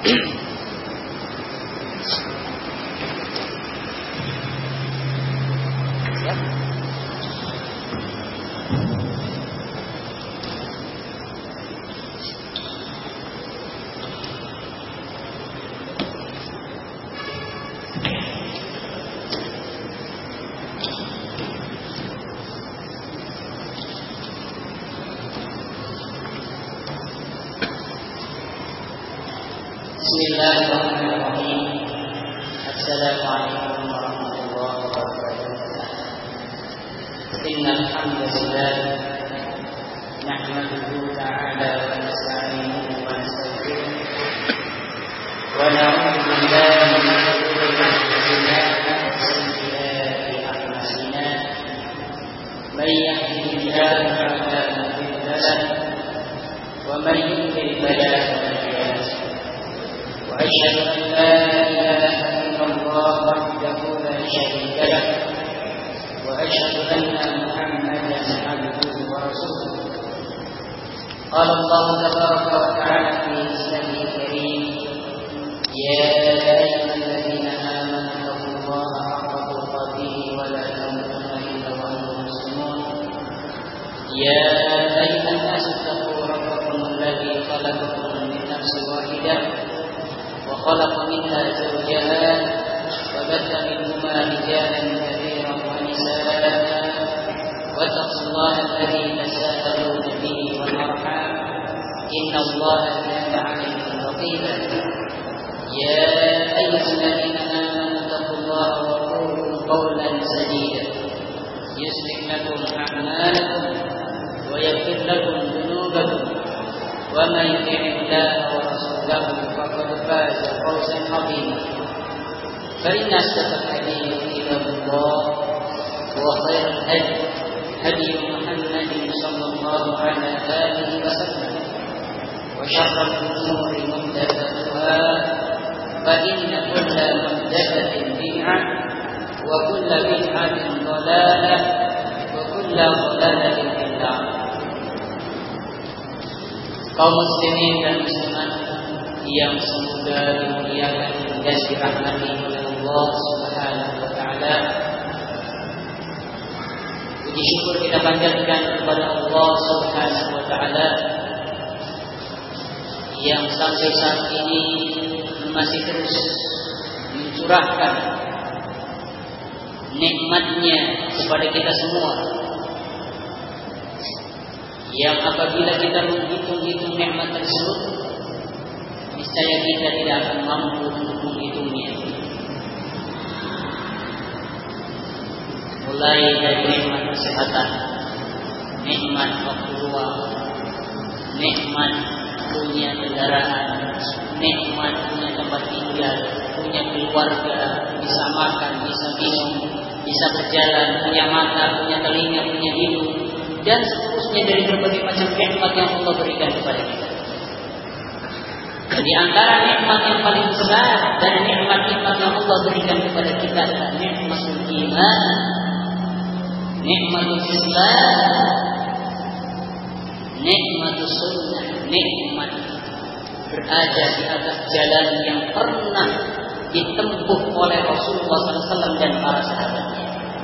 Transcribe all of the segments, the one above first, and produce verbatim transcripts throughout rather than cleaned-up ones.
Bismillahirrahmanirrahim. Assalamualaikum warahmatullahi wabarakatuh. Innal hamdalillah nahmaduhu ta'ala wa nasta'inuhu wa nastaghfiruh wa na'udzu billahi min shururi anfusina wa sayyiati a'malina. May yahdihillahu fala mudilla lahu wa may yudlil fala hadiya lahu. وأشهد أن لا إله إلا الله وحده لا شريك له وأشهد أن محمدا عبده ورسوله. قال الله تبارك وتعالى في كتابه الكريم: يا أيها الذين آمنوا اتقوا الله حق تقاته ولا تموتن إلا وأنتم مسلمون. يا أيها الناس اتقوا ربكم الذي خلقكم من نفس واحدة وخلق منها زوجها وبث منهما رجالا كثيرا ونساء واتقوا الله الذي تساءلون به والارحام ان الله كان عليكم رقيبا. يا ايها الذين امنوا اتقوا الله وقولوا قولا سديدا يصلح لكم اعمالكم ويغفر لكم ذنوبكم ومن يطع الله ورسوله فقد فاز فوزا عظيما. فإن أصدق الحديث كتاب الله وخير الهدي هدي محمد صلى الله على آله وسلم وشر الأمور محدثاتها فإن كل محدثة بدعة وكل بدعة ضلالة وكل ضلالة في النار. Kaum muslimin dan muslimat yang semoga dimuliakan dan dirahmati oleh Allah Subhanahu wa taala. Puji syukur kita panjatkan kepada Allah Subhanahu wa taala yang sampai saat ini masih terus mencurahkan nikmat-Nya kepada kita semua. Yang apabila kita menghitung-hitung nikmat tersebut, niscaya kita tidak akan mampu untuk menghitungnya. Mulai dari nikmat kesehatan, nikmat waktu luang, nikmat punya kendaraan, nikmat punya tempat tinggal, punya keluarga, bisa makan, bisa minum, bisa berjalan, punya mata, punya telinga, punya hidung, dan seterusnya dari berbagai macam nikmat yang Allah berikan kepada kita. Di antara nikmat yang paling besar dan nikmat-nikmat yang Allah berikan kepada kita adalah nikmatul iman, nikmatul Islam, nikmatul sunnah, nikmat berada di atas jalan yang pernah ditempuh oleh Rasulullah shallallahu alaihi wasallam dan para sahabatnya.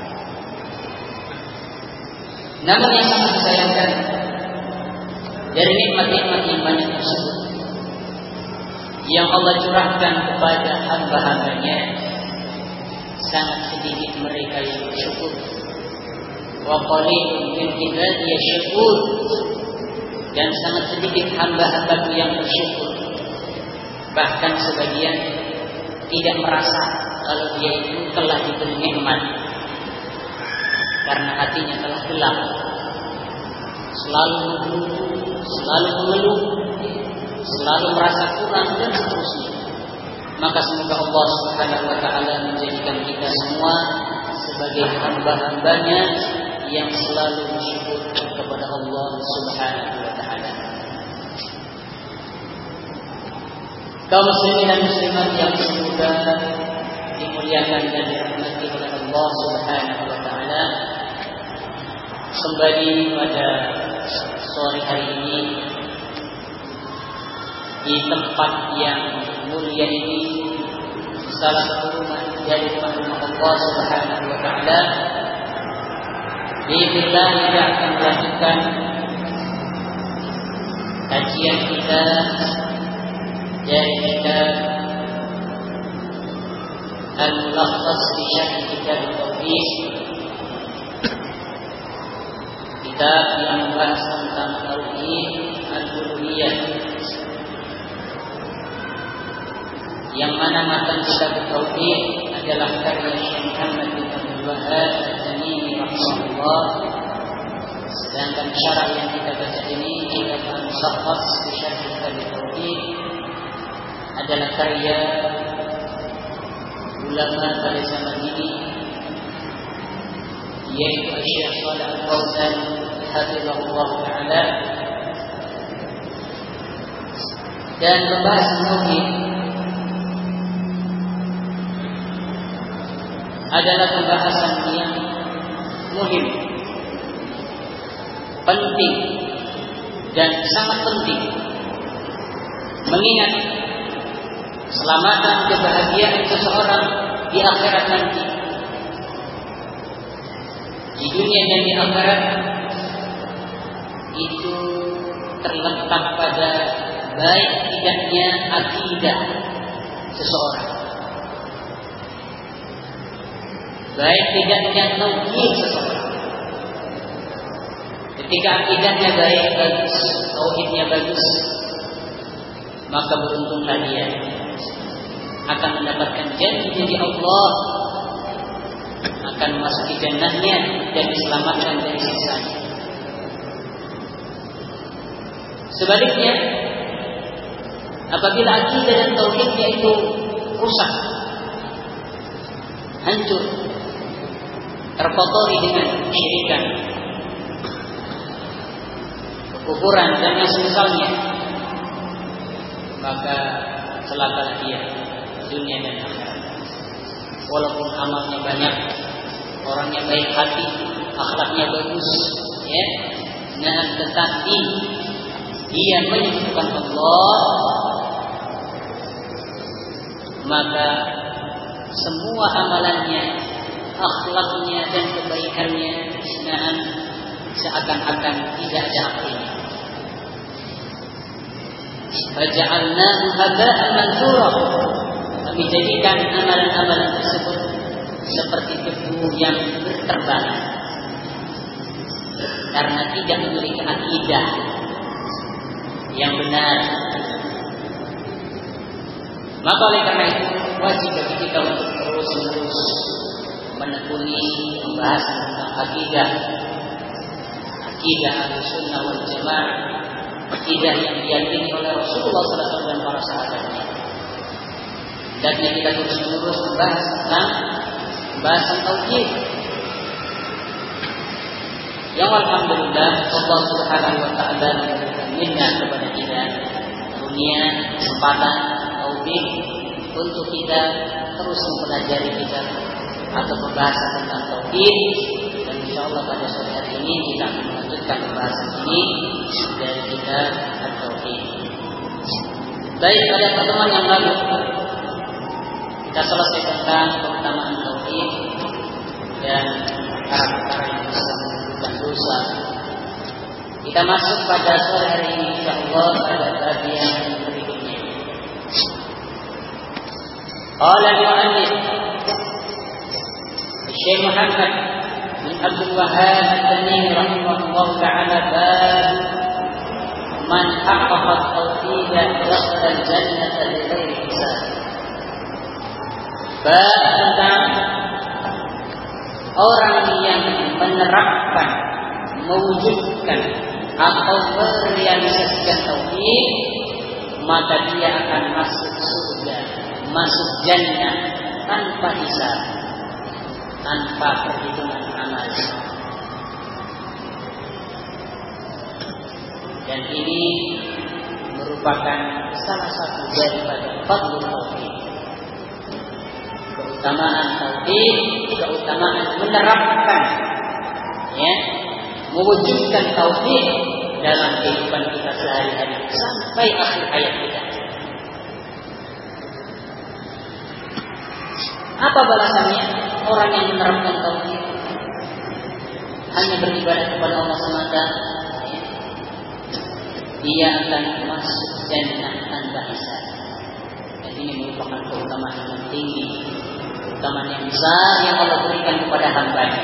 Namun yang sangat disayangkan dari nikmat-nikmat yang banyak tersebut yang Allah curahkan kepada hamba-hambanya, sangat sedikit mereka yang bersyukur. Wa qalilun min ibadiy syakur, dan sangat sedikit hamba-hambaku yang bersyukur. Bahkan sebagian tidak merasa kalau dia itu telah diberi nikmat, karena hatinya telah gelap, selalu menggerutu, selalu mengeluh, selalu merasa kurang dan seterusnya. Maka semoga Allah Subhanahu wa taala menjadikan kita semua sebagai hamba-hambanya yang selalu bersyukur kepada Allah Subhanahu wa taala. Kaum muslimin dan muslimat yang semoga dimuliakan dan dirahmati oleh Allah Subhanahu wa taala, kembali pada sore hari ini di tempat yang mulia ini salah satu dari makhluk Allah Subhanahu wa taala. Bismillah kita akan melanjutkan kajian kita dari kitab Al-Mulakhas fi Syarh Kitab At-Tauhid, kitab yang membahas tentang tauhid al-uluhiyah, yang mana matan kitab tauhid adalah karya Syekh Muhammad bin Abdul Wahhab At-Tamimi rahimahullah. Sedangkan syarah yang kita baca ini kitab Al-Mulakhas fi Syarh Kitab At-Tauhid adalah karya ulama pada zaman ini, yaitu Syekh Shalih Al-Fauzan hafizahullah taala. Dan membahas tauhid adalah pembahasan yang muhim, penting dan sangat penting, mengingat keselamatan kebahagiaan seseorang di akhirat nanti, di dunia dan di akhirat, itu terletak pada baik tidaknya akidah seseorang, baik tidaknya tauhid seseorang. Ketika akidahnya baik, bagus, tauhidnya bagus, maka beruntunglah dia, akan mendapatkan janji dari Allah, akan memasuki jannahnya dan diselamatkan dari siksanya. Sebaliknya, apabila akidah dan tauhidnya itu rusak, hancur, terkotori dengan kesyirikan, kekufuran dan yang semisalnya, maka celakalah dia dunia dan akhirat. Walaupun amalnya banyak, orangnya baik hati, akhlaknya bagus, ya, nah, tetapi dia menyebutkan Allah, maka semua amalannya, akhlaknya dan kebaikannya, nah, seakan-akan tidak ada artinya. Faja'alnahu haba'an mansura, kami jadikan amalan-amalan tersebut seperti debu yang berterbangan, karena tidak memiliki akidah yang benar. Maka oleh karena itu wajib bagi kita untuk terus-menerus menekuni membahas tentang akidah, akidah Ahlussunnah wal Jamaah, akidah yang diyakini oleh Rasulullah sallallahu alaihi wasallam dan para sahabatnya. Dan kita terus-menerus membahas tentang bahasan tauhid, yang alhamdulillah Allah Subhanahu wa taala memberikan nikmat kepada kita, dunia kesempatan tauhid untuk kita terus mempelajari kitab atau pembahasan tentang tauhid. Dan insyaallah pada sore hari ini kita akan melanjutkan pembahasan ini dari kitab At-Tauhid. Baik, pada pertemuan yang lalu kita selesai tentang keutamaan tauhid dan perkara-perkara yang bisa menunjukkan dosa. Kita masuk pada sore hari ini insyaallah pada bagian berikutnya. Qala al-mu'allif Syekh Muhammad bin Abdul Wahhab At-Tamimi rahimahullah ta'ala, bab man haqqaqa at-tauhid dakhala al-jannata bighairi hisab. Bab tentang orang yang menerapkan, mewujudkan atau merealisasikan tauhid, maka dia akan masuk surga, masuk jannah tanpa hisab, tanpa perhitungan amal. Dan ini merupakan salah satu daripada fadlul tauhid, keutamaan tauhid, keutamaan menerapkan, ya, mewujudkan tauhid dalam kehidupan kita sehari-hari sampai akhir hayat kita. Apa balasannya? Orang yang menerapkan tauhid hanya beribadah kepada Allah semata, dia akan masuk jannah tanpa hisab. Dan ini merupakan keutamaan yang tinggi, keutamaan yang besar yang Allah berikan kepada hamba-Nya.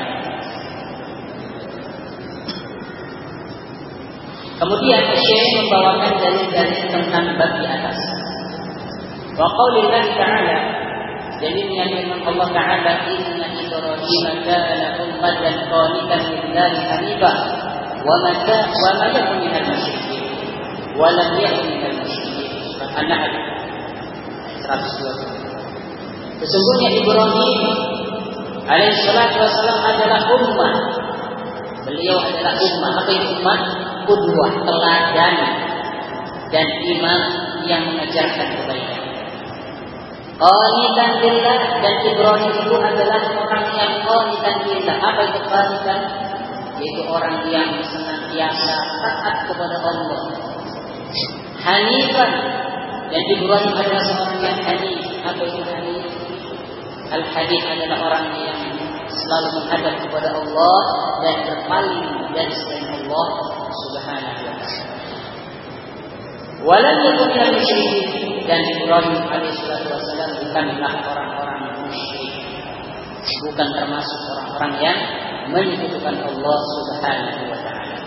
Kemudian Syekh membawakan dalil-dalil tentang bab di atas. Wa qaulillahi ta'ala, dalilnya firman Allah Ta'ala, inna Ibrahim kana ummatan qanitan lillahi hanifan wa ma wa ma yakun minal musyrikin wa lam yakun minal musyrikin. An-Nahl seratus dua puluh. Sesungguhnya Ibrahim alaihi salatu wasallam adalah ummah. Beliau adalah ummah. Apa itu ummah? Qudwah, teladan dan imam yang mengajarkan kebaikan. Qanitan lillah, dan Ibrahim itu adalah orang yang qanitan lillah. Apa itu qanitan? Yaitu orang yang senantiasa taat kepada Allah. Hanifan, dan Ibrahim adalah seorang yang hanif. Apa itu hanif? Al-hanif adalah orang yang selalu menghadap kepada Allah dan berpaling dari selain Allah Subhanahu wa ta'ala. Walam yakun minal musyrikin, dan Ibrahim alaihi salatu wasallam bukanlah orang-orang musyrik, bukan termasuk orang-orang yang menyekutukan Allah Subhanahu wa ta'ala.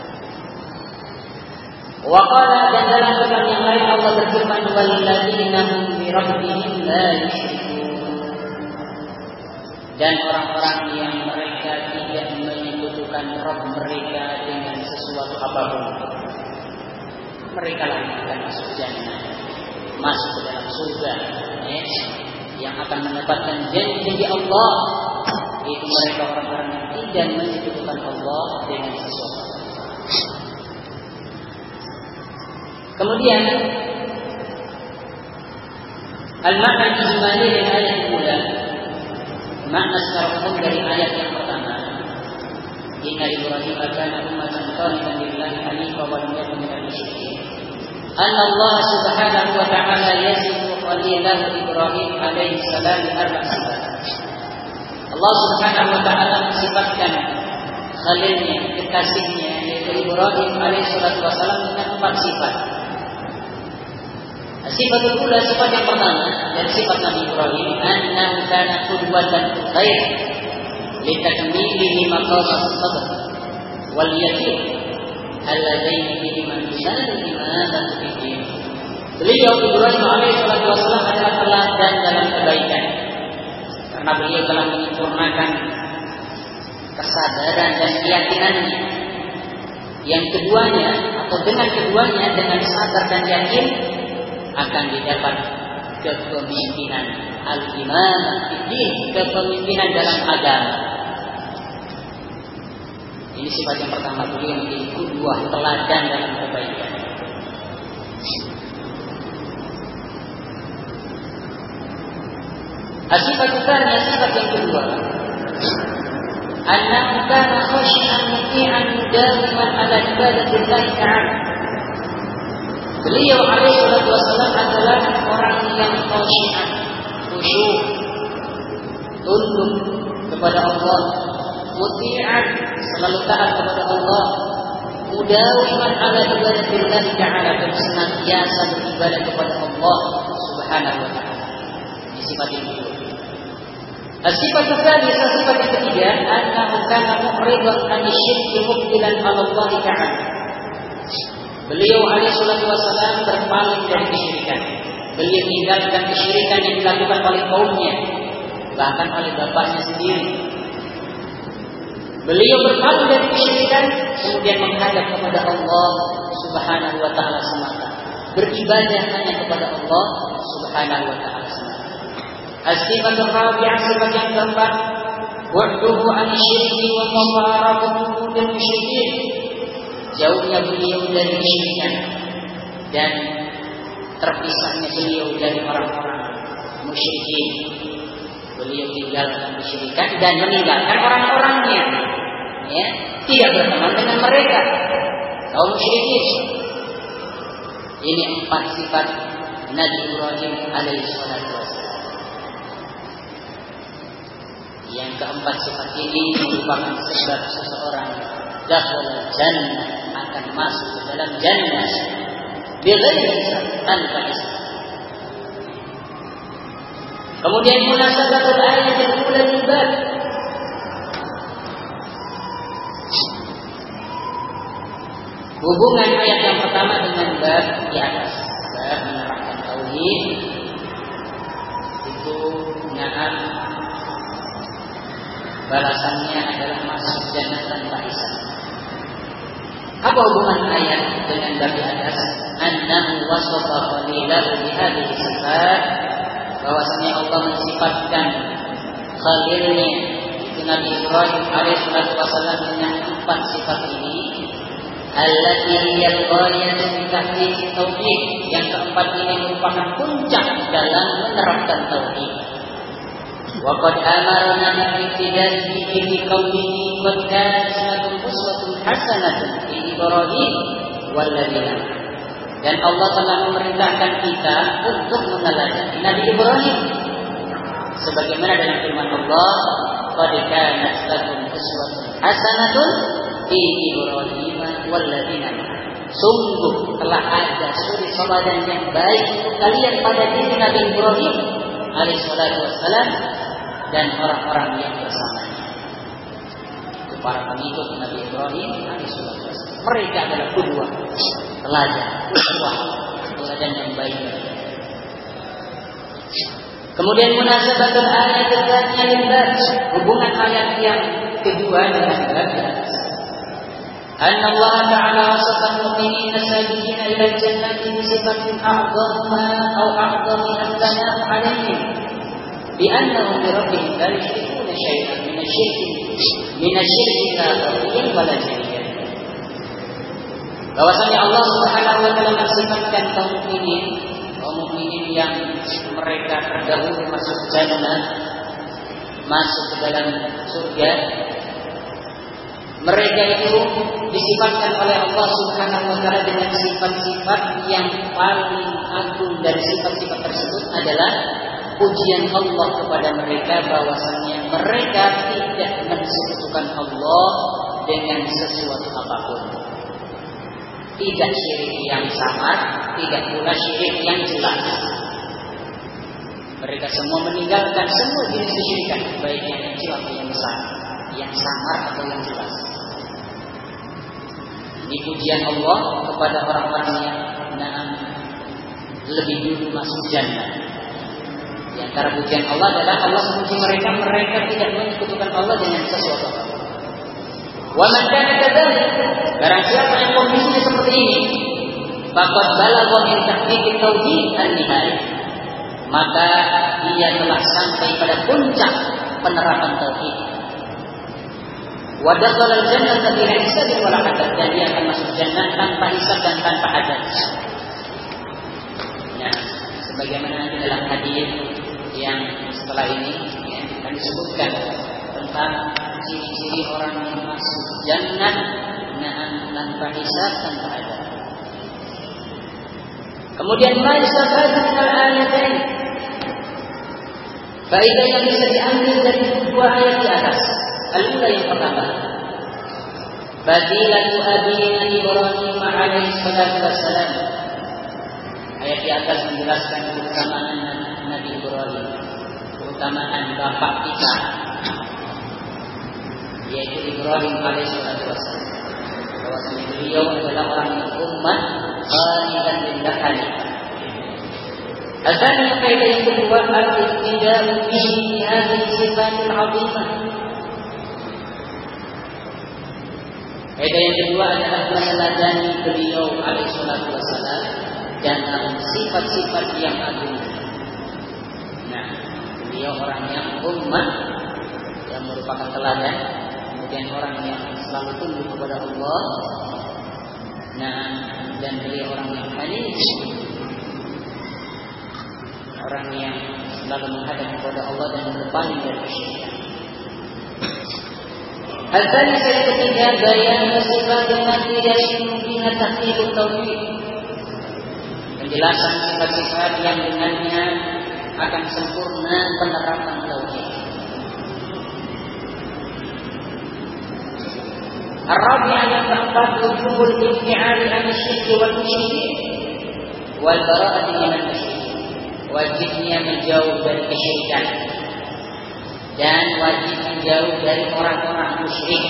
Wa qala, dan dalam firman yang lain Allah berfirman, walladzina hum bi rabbihim la yusyrikun, dan orang-orang yang mereka tidak menyekutukan Rabb mereka dengan sesuatu apapun, mereka lah yang akan masuk jannah, masuk ke dalam surga, ya, yang akan mendapatkan janji Allah. Itu mereka orang-orang yang tidak menyekutukan Allah dengan sesuatu. Kemudian al-makna ijmali dari ayat mula, makna secara umum dari ayat yang pertama, inna Ibrahim kana ummatan qanitan lillahi hanifan wa lam yakun minal musyrikin. Anna Allah Subhanahu wa ta'ala yasifu khalilahu Ibrahim alaihi salam arba' sifat. Allah Subhanahu wa ta'ala mensifatkan khalilnya, kekasihnya, yaitu Ibrahim alaihi salatu wasallam dengan empat sifat. Sifat kedua, sifat yang pertama dari sifat Nabi Ibrahim, annahu kana qudwatan khair litakmilihi maqam as-sabr wal yaqin alladaini bihi man yashadu imanan bihi. Beliau Ibrahim alaihi salatu wasallam adalah teladan dalam kebaikan, karena beliau telah menyempurnakan kesadaran dan keyakinannya. Yang keduanya, atau dengan keduanya, dengan sadar dan yakin, akan didapat kepemimpinan al-imam fiddin, kepemimpinan dalam agama. Ini sifat yang pertama, beliau menjadi qudwah, teladan dalam kebaikan. Sifat utama, sifat yang kedua, annahu kana khashi'an muti'an mudawiman ala ibadatillah ta'ala. Beliau alaihi salatu wasallam adalah orang yang khashi'an, khusyuk, tunduk kepada Allah, muti'an, selalu taat kepada Allah, mudawiman ala ibadatillah ta'ala, dan senantiasa beribadah kepada Allah Subhanahu wa ta'ala. Ini sifat yang kedua. Sifat ketiga, sifat yang ketiga, annahu kana mu'ridan 'anil syirki muqbilan 'ala Allah ta'ala. Beliau alaihi salatu wasallam berpaling dari kesyirikan. Beliau meninggalkan kesyirikan yang dilakukan oleh kaumnya, bahkan oleh bapaknya sendiri. Beliau berpaling dari kesyirikan, kemudian menghadap kepada Allah Subhanahu wa ta'ala semata, beribadah hanya kepada Allah Subhanahu wa ta'ala semata. As-sifatul rabi'ah, sifat yang keempat, wa'duhu 'anil syirki wa mufaraqatuhu bil musyrikin. Jauhnya beliau dari kesyirikan dan terpisahnya beliau dari orang-orang musyrikin. Beliau tinggalkan kesyirikan dan meninggalkan orang-orangnya, ya, tidak berteman dengan mereka, kaum musyrikin. Ini empat sifat Nabi Ibrahim alaihi salatu wasallam. Yang keempat, sifat ini merupakan sebab seseorang dakhul jannah, akan masuk ke dalam jannah bighairi hisab, tanpa hisab. Kemudian munasabatul ayat yang ula libad, hubungan ayat yang pertama dengan bab di atas, bab menerangkan tauhid itu na'am balasannya adalah masuk jannah tanpa hisab. Apa hubungan ayat dengan bab di atas? Annahu wasafa khalilahu bihadhihi sifat, bahwasanya Allah mensifatkan khalilnya itu Nabi Ibrahim alaihi wasallam dengan empat sifat ini. Allati hiya al-ghayatu fi tahqiq tauhid, yang keempat ini merupakan puncak dalam menerapkan tauhid. Wa qad amarna bi ibtidaihi bi qawlihi qad kanat lakum uswatun hasanatun fi Ibrahim wal ladzina, dan Allah telah memerintahkan kita untuk meneladani Nabi Ibrahim sebagaimana dalam firman Allah, qad kanat lakum uswatun hasanatun fi Ibrahim wal ladzina, sungguh telah ada suri teladan yang baik untuk kalian pada diri Nabi Ibrahim alaihi salatu wassalam dan orang-orang yang bersamanya. Itu para pengikut Nabi Ibrahim alaihi salatu wassalam. Mereka adalah kedua teladan, uswah, teladan yang baik. Kemudian munasabatul ayat tsaniyah lil bab, hubungan ayat yang kedua dengan bab. أن الله تعالى وصف المؤمنين السابقين إلى الجنة بصفة أعظم أو أعظم الثناء عليهم بأنهم بربهم لا يشركون شيئا من الشرك من الشرك الأكبر ولا جليا. Bahwasanya Allah Subhanahu wa taala mensifatkan kaum mukminin, kaum mukminin yang mereka terdahulu masuk jannah, masuk ke dalam surga. Mereka itu disifatkan oleh Allah Subhanahu wa taala dengan sifat-sifat yang paling agung. Dari sifat-sifat tersebut adalah pujian Allah kepada mereka, bahwasanya mereka tidak mensekutukan Allah dengan sesuatu apapun. Tidak syirik yang samar, tidak pula syirik yang jelas. Mereka semua meninggalkan semua jenis kesyirikan, baik yang kecil atau yang besar, yang samar atau yang jelas. Ini pujian Allah kepada orang-orang yang nah, lebih dulu masuk jannah. Di antara pujian Allah adalah Allah memuji mereka, mereka tidak menyekutukan Allah dengan sesuatu. Wa man kana kadzalik, barang siapa yang kondisinya seperti ini, faqad balagha min tahqiq tauhid an-nihayah, maka dia telah sampai pada puncak penerapan tauhid. Wa dakhala al-jannata bi hisab wa la adad, dan dia akan masuk jannah tanpa hisab dan tanpa adad. Nah, sebagaimana dalam hadis yang setelah ini yang akan disebutkan tentang ciri-ciri orang yang masuk jannah nah, tanpa hisab, tanpa adab. Kemudian ma'isafat minal ayatain, faedah yang bisa diambil dari dua ayat di atas. Al-ula yang pertama, fadilatu abina Ibrahim alaihi salatu wassalam. Ayat di atas menjelaskan keutamaan Nabi Ibrahim, keutamaan bapak kita, yaitu Ibrahim alaihissalatu wassalam, bahwasanya beliau adalah orang yang umat qanitan lillah hanifan. Asalnya kaidah yang kedua, al-iqtida'u bihi hadhihi sifatul 'azimah. Kaidah yang kedua adalah meneladani beliau alaihissalatu wassalam dan sifat-sifat yang agung. Nah, beliau orang yang umat yang merupakan teladan, kemudian orang yang selalu tunduk kepada Allah. Nah, dan beliau orang yang hanif, orang yang selalu menghadap kepada Allah dan berpaling dari kesyirikan. Al-thani saya ketiga, bayan sifat yang tidak mungkin tahqiq tauhid. Penjelasan sifat-sifat yang dengannya akan sempurna penerapan tauhid. Ar-rabi'ah yang keempat, wujubul ibti'ari an syirki wal musyrikin wal bara'ati minal musyrikin. Wajibnya menjauh dari kesyirikan dan wajib menjauh dari orang-orang musyrik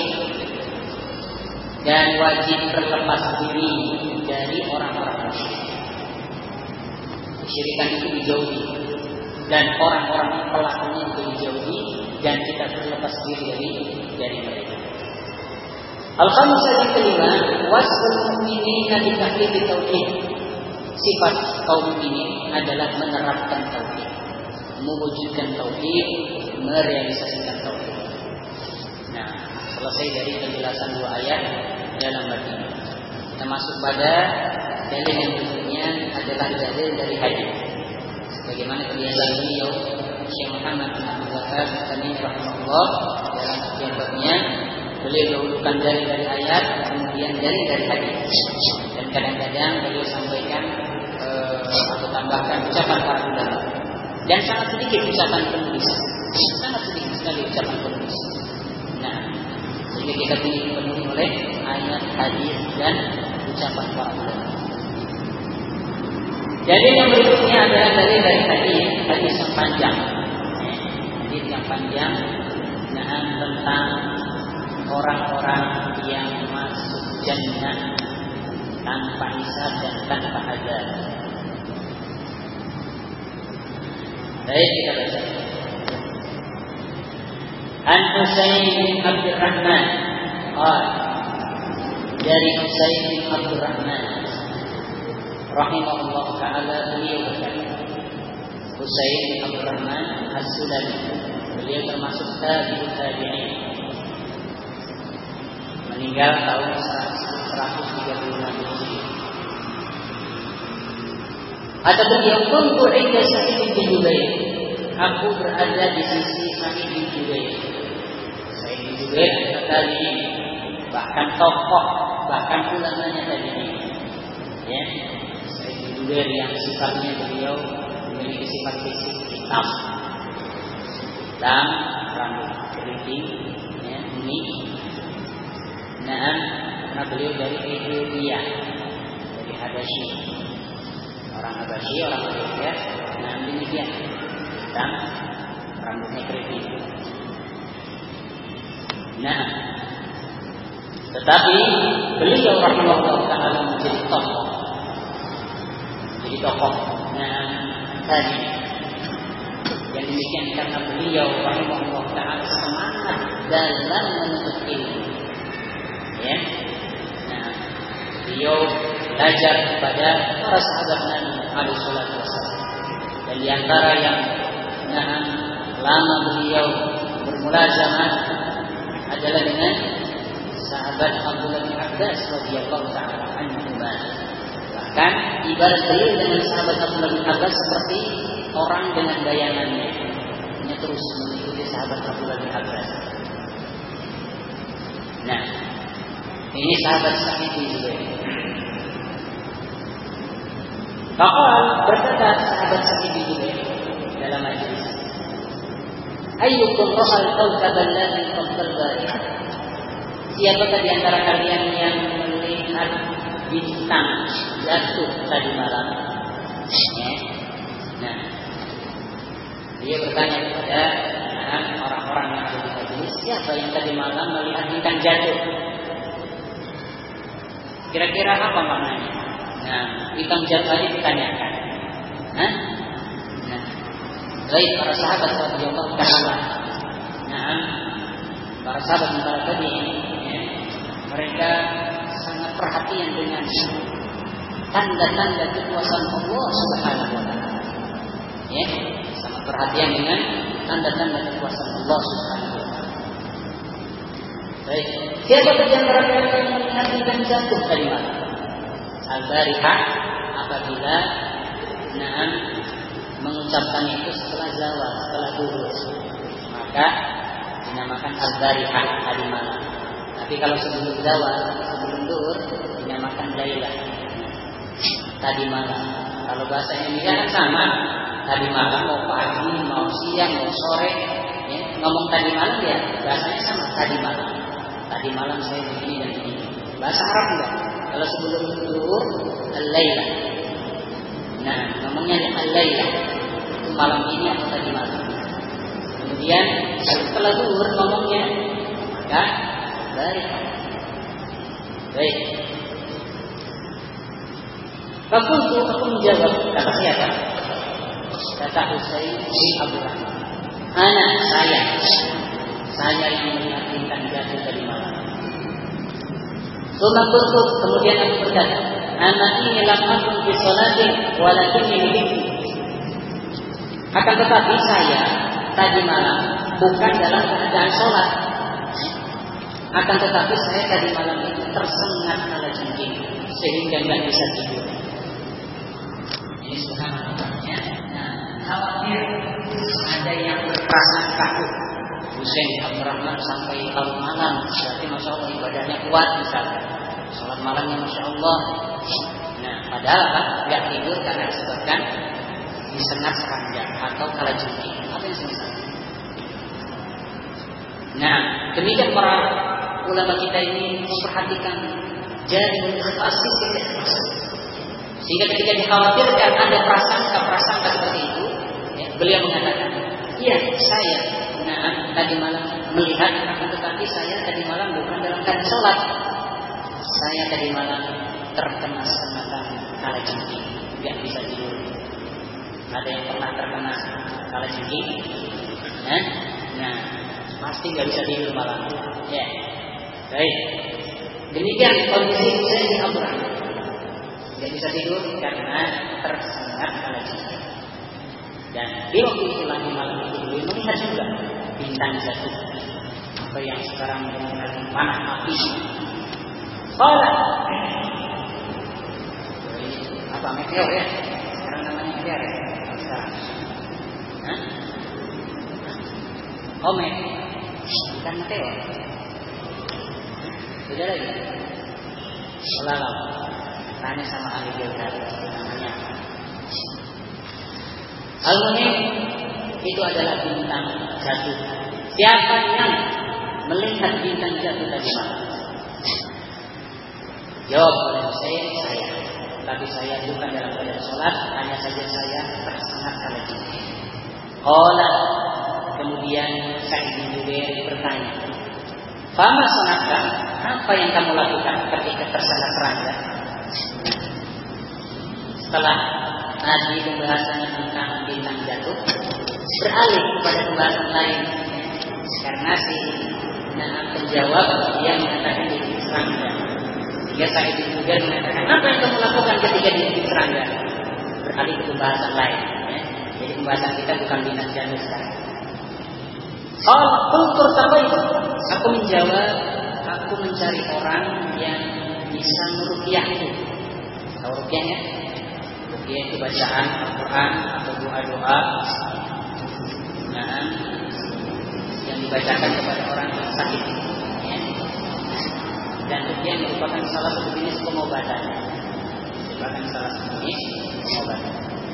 dan wajib berlepas diri dari orang-orang musyrik. Kesyirikan itu dijauhi dan orang-orang pelakunya itu dijauhi dan kita berlepas diri dari dari mereka. Al-khamisah yang kelima, wasful mu'minina bi tahqiq tauhid. Sifat kaum mukminin adalah menerapkan tauhid, mewujudkan tauhid, merealisasikan tauhid. Nah, selesai dari penjelasan dua ayat dalam bab ini. Kita masuk pada dalil yang berikutnya adalah dalil dari hadis. Sebagaimana kebiasaan beliau Syekh Muhammad bin Abdul Wahhab Al-Tamimi rahimahullah dalam setiap babnya, beliau dahulukan dalil dari ayat, kemudian dalil dari hadis. Dan kadang-kadang beliau sampaikan eh, atau tambahkan ucapan para ulama. Dan sangat sedikit ucapan penulis, sangat sedikit sekali ucapan penulis. Nah, sehingga kita dipenuhi oleh ayat, hadis dan ucapan para ulama. Jadi yang berikutnya adalah dalil dari hadis, hadis yang panjang, hadis yang panjang, nah tentang orang-orang yang masuk jannah tanpa hisab dan tanpa azab. Baik, kita baca. An Husain bin Abdul Rahman, qala, dari Husain bin Abdul Rahman rahimahullah taala, beliau berkata, Husain bin Abdul Rahman As-Sulami, beliau termasuk tabi'ut tabi'in, meninggal tahun seratus tiga puluh enam Hijriah. Kata beliau, kuntu inda Sa'id bin Jubair, aku berada di sisi Sa'id bin Jubair. Sa'id bin Jubair tadi bahkan tokoh, bahkan ulamanya tadi, ya, Sa'id bin Jubair yang sifatnya beliau memiliki sifat fisik hitam, dan rambut keriting, ya, ini. Nah, karena beliau dari Ethiopia, dari Habasyi, orang Habasyi, orang Ethiopia. Nah, demikian, hitam, rambutnya keriting. Nah, tetapi beliau rahimahullah taala menjadi tokoh, menjadi tokoh. Nah, tadi yang demikian karena beliau rahimahullah taala semangat dalam menuntut ilmu. Ya, nah, beliau belajar kepada para sahabat Nabi alaihi salatu wasallam. Dan di antara yang nah, lama beliau bermulazamah adalah dengan sahabat Abdullah bin Abbas radhiyallahu taala anhu. Bahkan ibarat beliau dengan sahabat Abdullah bin Abbas seperti orang dengan bayangannya, hanya terus mengikuti sahabat Abdullah bin Abbas. Nah, ini sahabat Sa'id bin Jubair. Faqal, berkata sahabat Sa'id bin Jubair dalam majlis, ayyukum ra'al kawkab alladhi qabdal bari'ah. Siapakah di antara kalian yang melihat bintang jatuh tadi malam? Ya. Nah, dia bertanya kepada orang-orang yang ada di majlis, siapa yang tadi malam melihat bintang jatuh? Kira-kira apa maknanya? Nah, bintang jatuh ini ditanyakan. Hah? Nah, baik para sahabat radhiyallahu taala. Nah, para sahabat yang para tabi'in, ya, mereka sangat perhatian dengan tanda-tanda kekuasaan Allah Subhanahu wa taala. Ya, sangat perhatian dengan tanda-tanda kekuasaan Allah Subhanahu wa taala. Baik, siapa di antara kalian yang melihat bintang jatuh tadi malam? Al-Barihah, apabila Naam mengucapkan itu setelah zawal, setelah duhur, maka dinamakan Al-Barihah, tadi malam. Tapi kalau sebelum zawal, sebelum duhur, dinamakan Lailah, tadi malam. Kalau bahasa Indonesia kan sama, tadi malam mau pagi, mau siang, mau sore, ya, ngomong tadi malam ya bahasanya sama, tadi malam. tadi malam saya begini dan begini. Bahasa Arab enggak? Kalau sebelum zuhur, al-laila. Nah, ngomongnya al-laila. Itu malam ini atau tadi malam. Kemudian setelah zuhur ngomongnya maka baik. Baik. Fakultu aku menjawab, kata siapa? Kata Husain bin Abu Rahman. Anak saya, saya yang melihat bintang jatuh tadi malam. Suma kuntu, kemudian aku berkata, anak ini lam akun fi sholatin walakinni bidzikri. Akan tetapi saya tadi malam bukan dalam keadaan sholat. Akan tetapi saya tadi malam itu tersengat kalajengking sehingga nggak bisa tidur. Ini subhanallah. Nah, khawatir ada yang berperasaan takut. Husain Abdul Rahman sampai larut malam, berarti masya Allah ibadahnya kuat misalnya. Sholat malamnya masya Allah. Nah, padahal kan nggak tidur karena disebabkan disengat keranjang atau kalajengking. Apa yang semisal? Nah, demikian para ulama kita ini memperhatikan jari pasti tidak. Sehingga ketika dikhawatirkan ada prasangka-prasangka seperti itu, ya, beliau mengatakan, iya saya, nah tadi malam melihat, akan tetapi saya tadi malam bukan dalam keadaan sholat. Saya tadi malam terkena sengatan kalajengking, nggak bisa tidur. Ada yang pernah terkena kalajengking? Nah, nah pasti nggak bisa tidur malam. Ya, baik. Demikian kondisi saya di Abu Rahman. Nggak bisa tidur karena tersengat kalajengking. Dan di waktu itu lagi malam itu beliau melihat juga bintang jatuh. Apa yang sekarang menggunakan panah api. Qala. Apa meteor ya? Sekarang namanya meteor ya. Sekarang. Hah? Komet. Bukan meteor. Sudah lagi. Selalu tanya sama ahli geografi namanya. Al-Muhim itu adalah bintang jatuh. Siapa yang melihat bintang jatuh tadi malam? Jawab oleh saya, saya. Tapi saya bukan dalam keadaan sholat, hanya saja saya tersengat kalajengking. Qala, kemudian Sa'id bin Jubair bertanya, "Fama sanaka, apa yang kamu lakukan ketika tersengat keranjang?" Setelah tadi pembahasannya tentang bintang jatuh, beralih kepada pembahasan lain. Karena si nah, penjawab dia mengatakan digigit serangga. Dia Sa'id bin Jubair mengatakan, apa yang kamu lakukan ketika digigit serangga? Beralih ke pembahasan lain. Ya. Jadi pembahasan kita bukan bintang jatuh sekarang. Oh, kultur terbaik. Aku menjawab, aku mencari orang yang bisa meruqyahku. Tahu ruqyahnya? Ruqyah itu bacaan Al-Quran atau doa-doa nah, yang dibacakan kepada orang yang sakit. Ya. Dan ruqyah merupakan salah satu jenis pengobatan. Merupakan salah satu jenis pengobatan.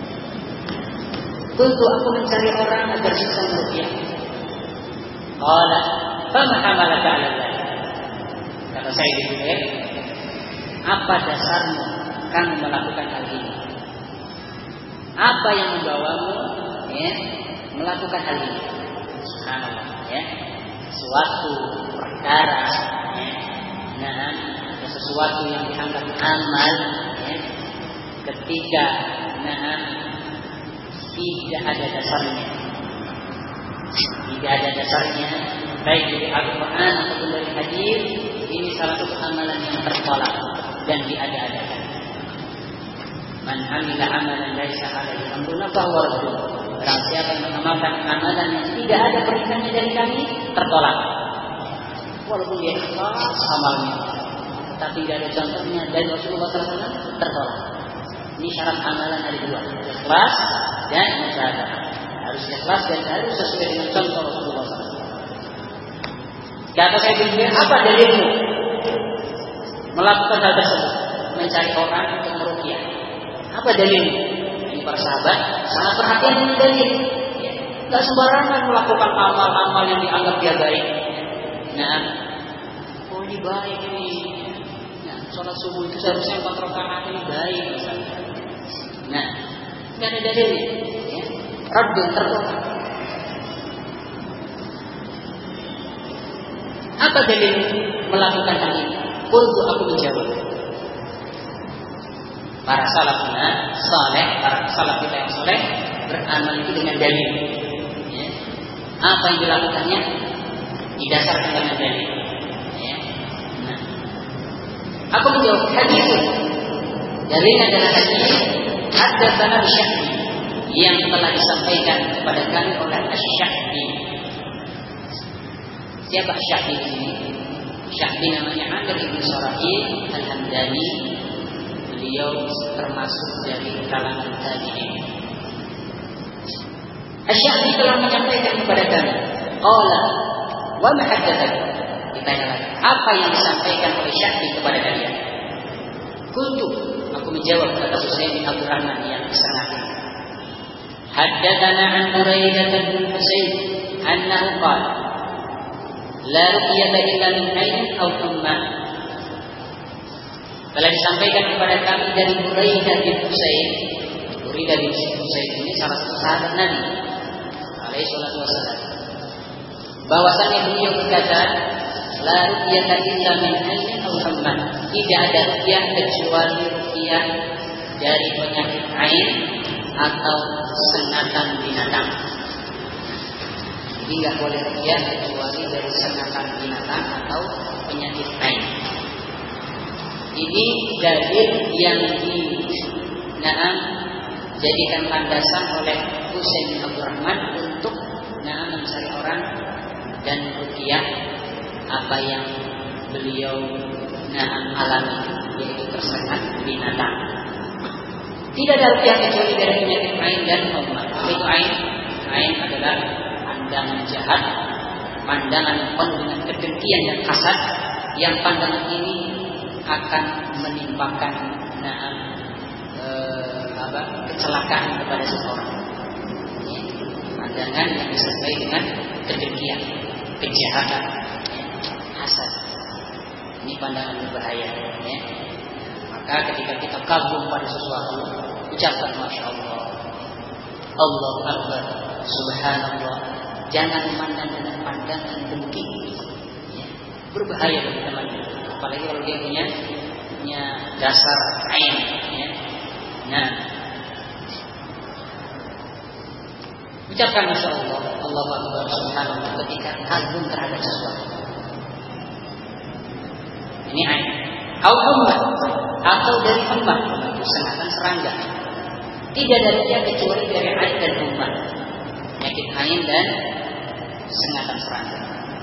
Kultur aku mencari orang agar bisa meruqyah. Qala, fama hamalaka 'ala dzalik? Kata saya gitu ya. Apa dasarmu kamu melakukan hal ini? Apa yang membawamu ya, melakukan hal ini? Subhanallah ya. Suatu perkara ya, nah, atau sesuatu yang dianggap amal ya, ketika nah, tidak ada dasarnya. Tidak ada dasarnya baik dari Al-Quran ataupun dari hadis, ini salah satu amalan yang tertolak dan diada-adakan. Man amila amalan laisa alaihi amruna fahuwa raddun. Barang siapa yang mengamalkan amalan yang tidak ada perintahnya dari kami, tertolak. Walaupun dia ikhlas amalnya, tapi tidak ada contohnya dari Rasulullah sallallahu alaihi wasallam, tertolak. Ini syarat amalan ada dua, ikhlas dan musyahadah. Harus ikhlas dan harus sesuai dengan contoh Rasulullah sallallahu alaihi wasallam. Kata saya bingung, apa dalilmu melakukan hal tersebut? Mencari orang untuk meruqyah. Apa dalilmu? Ini para sahabat sangat perhatian dengan dalil. Tidak sembarangan melakukan amal-amal yang dianggap dia baik. Nah, oh ini baik ini. Nah, sholat subuh itu seharusnya empat rakaat ini baik misalnya. Nah, nggak ada dalilnya. Ya. Raddun tertolak. Apa dalil melakukan hal ini? Qultu aku menjawab. Para salafuna saleh, para salaf kita yang saleh beramal itu dengan dalil. Ya. Apa yang dilakukannya didasarkan dengan dalil. Ya. Nah, aku menjawab hadis. Dalilnya adalah hadis haddatsana Syahbi yang telah disampaikan kepada kami oleh Asy-Syahbi. Siapa Syahbi di sini? Syahbi namanya Amr bin Sharahil Al-Hamdani. Beliau termasuk dari kalangan tabi'in. Asy-Syahbi telah menyampaikan kepada kami, qala wa ma haddatsakum. Ditanya lagi, apa yang disampaikan oleh Syahbi kepada kalian? Kuntu, aku menjawab kata Husain bin Abdul Rahman yang disanadkan. Haddatsana an Buraidah bin Husain annahu qala la ruqyata illa min ainin aw umma. Telah disampaikan kepada kami dari Buraidah bin Husain. Buraidah bin Husain ini salah satu sahabat Nabi alaihi salatu wasallam. Bahwasanya beliau berkata, la ruqyata illa min ainin aw umma. Tidak ada ruqyah kecuali ruqyah dari penyakit ain atau sengatan binatang. Jadi nggak boleh ruqyah kecuali dari sengatan binatang atau penyakit ain. Ini dalil yang di Naam jadikan landasan oleh Husain bin Abdul Rahman untuk Naam mencari orang dan ruqyah apa yang beliau Naam alami, yaitu tersengat binatang. Tidak ada ruqyah kecuali dari penyakit ain dan humma. Itu ain, ain adalah pandangan jahat, pandangan penuh dengan kedengkian dan hasad, yang pandangan ini akan menimpakan nah, eh, apa, kecelakaan kepada seseorang. Ya, pandangan yang disertai dengan kedengkian, kejahatan, ya, hasad. Ini pandangan berbahaya. Ya. Maka ketika kita kagum pada sesuatu, ucapkan Masya Allah, Allahu Akbar, Subhanallah. Jangan memandang dengan pandangan dengki. Ya. Berbahaya bagi teman. Apalagi kalau dia punya punya dasar ain. Ya. Nah, ucapkan Masya Allah, Allahu Akbar, Subhanallah ketika kagum terhadap sesuatu. Ini ain. Al-Hummat atau dari hummat, sengatan serangga. Tidak dari dia kecuali dari ain dan hummat. Penyakit ain dan sengatan serangga.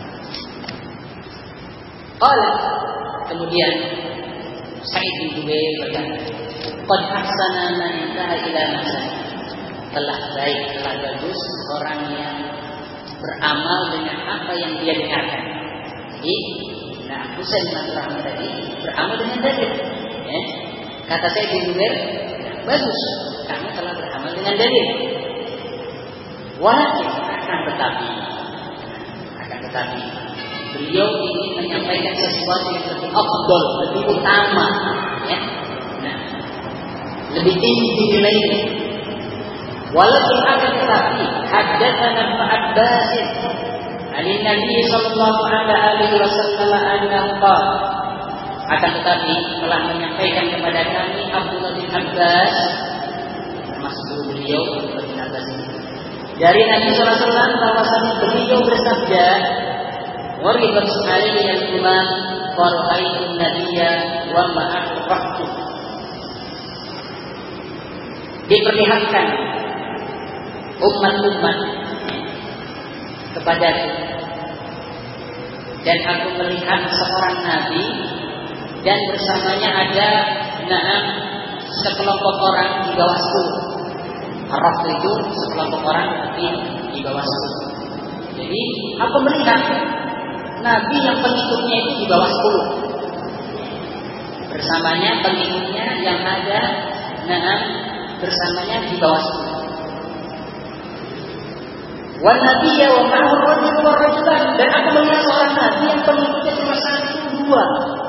Qala, kemudian Sa'id bin Jubair berkata, qad ahsana man intaha ila nafsihi. Telah baik, telah bagus orang yang beramal dengan apa yang dia dengarkan. Jadi, nah, Husain bin Abdul Rahman tadi beramal dengan dalil. Ya. Kata Sa'id bin Jubair, bagus, kamu telah beramal dengan dalil. Walakin akan tetapi, akan tetapi, beliau ingin menyampaikan sesuatu yang lebih afdal, lebih utama, ya. Nah, lebih tinggi nilainya. Walakin akan tetapi, haddatsana Ibnu Abbas Ali Nabi sallallahu alaihi wasallam annahu qala. Akan tetapi telah menyampaikan kepada kami Abdullah bin Abbas, termasuk guru beliau Abdullah bin Abbas ini, dari Nabi sallallahu alaihi wasallam bahwasanya beliau bersabda, "Waribat alaihi al-imam wa ra'aytu an-nabiyya wa ma'ahu rahtu." Diperlihatkan umat-umat kepadaku, dan aku melihat seorang nabi dan bersamanya ada naam sekelompok orang di bawah sepuluh. Araf itu sekelompok orang tapi di bawah sepuluh. Jadi aku melihat nabi yang pengikutnya itu di bawah sepuluh. Bersamanya pengikutnya yang ada naam bersamanya di bawah sepuluh. Wan nabiyya wa ma'ahu rajul wa rajulan, dan aku melihat seorang nabi yang pengikutnya cuma satu dua.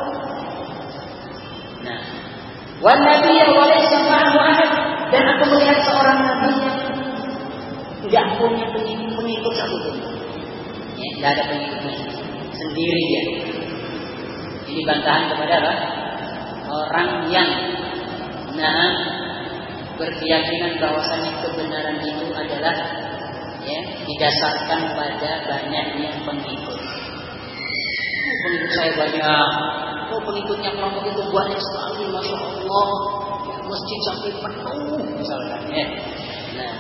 Nah, wan nabiyya wa laysa ma'ahu ahad, dan aku melihat seorang nabi yang tidak punya pengikut satu pun. Ya, tidak ada pengikutnya, sendiri dia. Ini bantahan kepada apa? Orang yang nah berkeyakinan bahwasanya kebenaran itu adalah ya didasarkan pada banyaknya pengikut. Oh, pengikut saya banyak. Oh, pengikutnya kelompok itu banyak sekali, masya Allah. Masjid sampai penuh misalkan ya. Nah,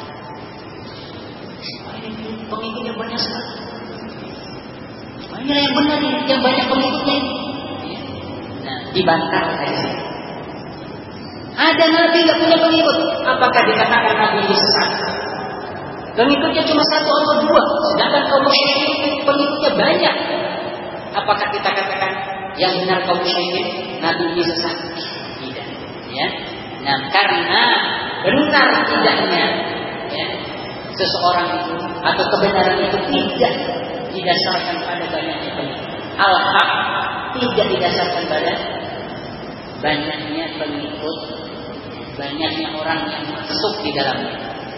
pengikutnya banyak sekali. Ini yang benar nih, yang banyak pengikutnya. Nah, dibantah dari sini. Ada nabi nggak punya pengikut, apakah dikatakan nabi ini sesat? Pengikutnya cuma satu atau dua, sedangkan kaum musyrikin pengikutnya banyak. Apakah kita katakan yang benar kaum musyrikin nabi ini sesat? Tidak, ya. Nah, karena benar tidaknya, ya, seseorang itu atau kebenaran itu tidak didasarkan pada banyaknya pengikut. Al-haq tidak didasarkan pada banyaknya pengikut, banyaknya orang yang masuk di dalamnya.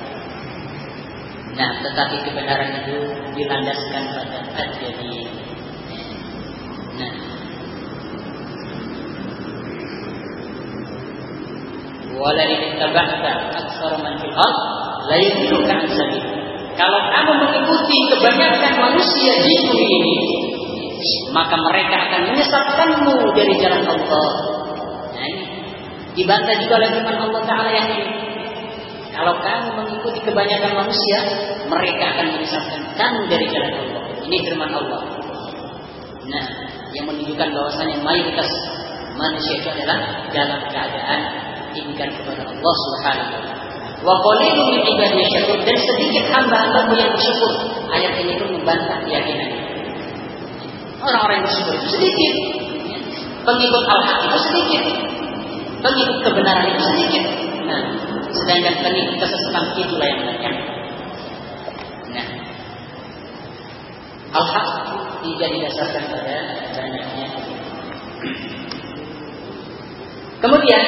Nah, tetapi kebenaran itu dilandaskan pada al-jadid. Nah, wala in tabahta aktsara man fil ard la yudilluka an sabil. Kalau kamu mengikuti kebanyakan manusia di bumi ini, maka mereka akan menyesatkanmu dari jalan Allah. Nah, ini dibantah juga oleh firman Allah Ta'ala yang ini. Kalau kamu mengikuti kebanyakan manusia, mereka akan menyesatkan kamu dari jalan Allah. Ini firman Allah. Nah, yang menunjukkan bahwasanya mayoritas manusia itu adalah dalam keadaan ingkar kepada Allah Subhanahu wa taala. Wa qalilun min ibadiy syakur, dan sedikit hamba-hambamu yang bersyukur. Ayat ini pun membantah keyakinan ini. Orang-orang yang bersyukur itu sedikit, pengikut al-haq itu sedikit, pengikut kebenaran itu sedikit. Nah, sedangkan pengikut kesesatan itulah yang banyak. Nah, al-haq tidak didasarkan pada banyaknya. Kemudian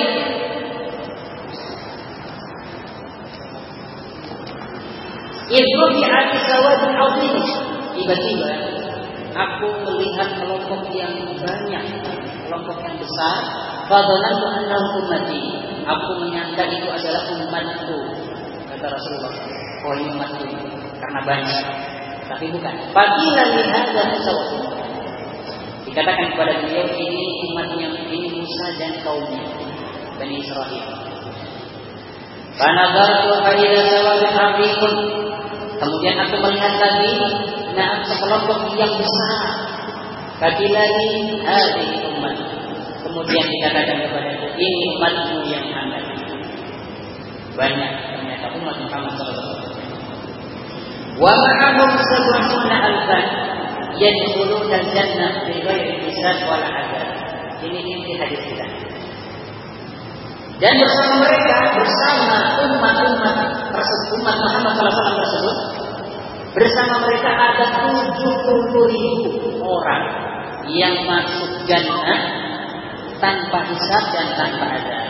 itu bi'ati sawadun azim, tiba-tiba aku melihat kelompok yang banyak, kelompok yang besar. Fadhanantu annahum ummati, aku menyangka itu adalah umatku, kata Rasulullah. Oh, ini umatku karena banyak, tapi bukan. Faqila li hadza sawadun, dikatakan kepada beliau ini umatnya, ini Musa dan kaumnya Bani Israil. Fanadhartu fa idza sawadun azim, kemudian aku melihat lagi, nah sekelompok yang besar. Kaki lagi hadhihi umat. Kemudian dikatakan kepada itu, ini umatmu yang hangat. Banyak ternyata umat Muhammad sallallahu alaihi wasallam. Wa ma'ahum sab'una alfan yadkhuluna al-jannah bighairi hisab wala adab. Ini inti hadis kita. Dan bersama mereka, bersama umat-umat umat Muhammad sallallahu alaihi wasallam tersebut, bersama mereka ada tujuh puluh ribu orang yang masuk jannah tanpa hisab dan tanpa adab.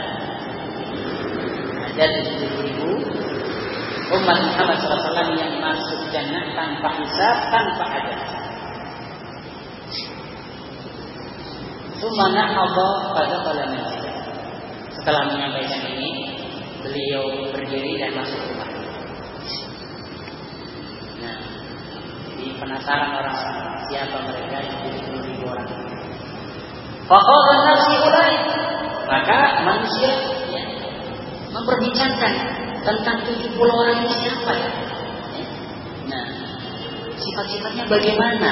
Ada tujuh puluh ribu umat Muhammad sallallahu alaihi wasallam yang masuk jannah tanpa hisab, tanpa adab. Sumana Allah pada malam ini. Setelah menyampaikan ini, beliau berdiri dan masuk rumah. Nah, jadi penasaran orang siapa mereka yang tujuh puluh ribu orang. Faqala nafsi ulai, maka manusia ya, memperbincangkan tentang tujuh puluh orang ini siapa ya. Nah, sifat-sifatnya bagaimana?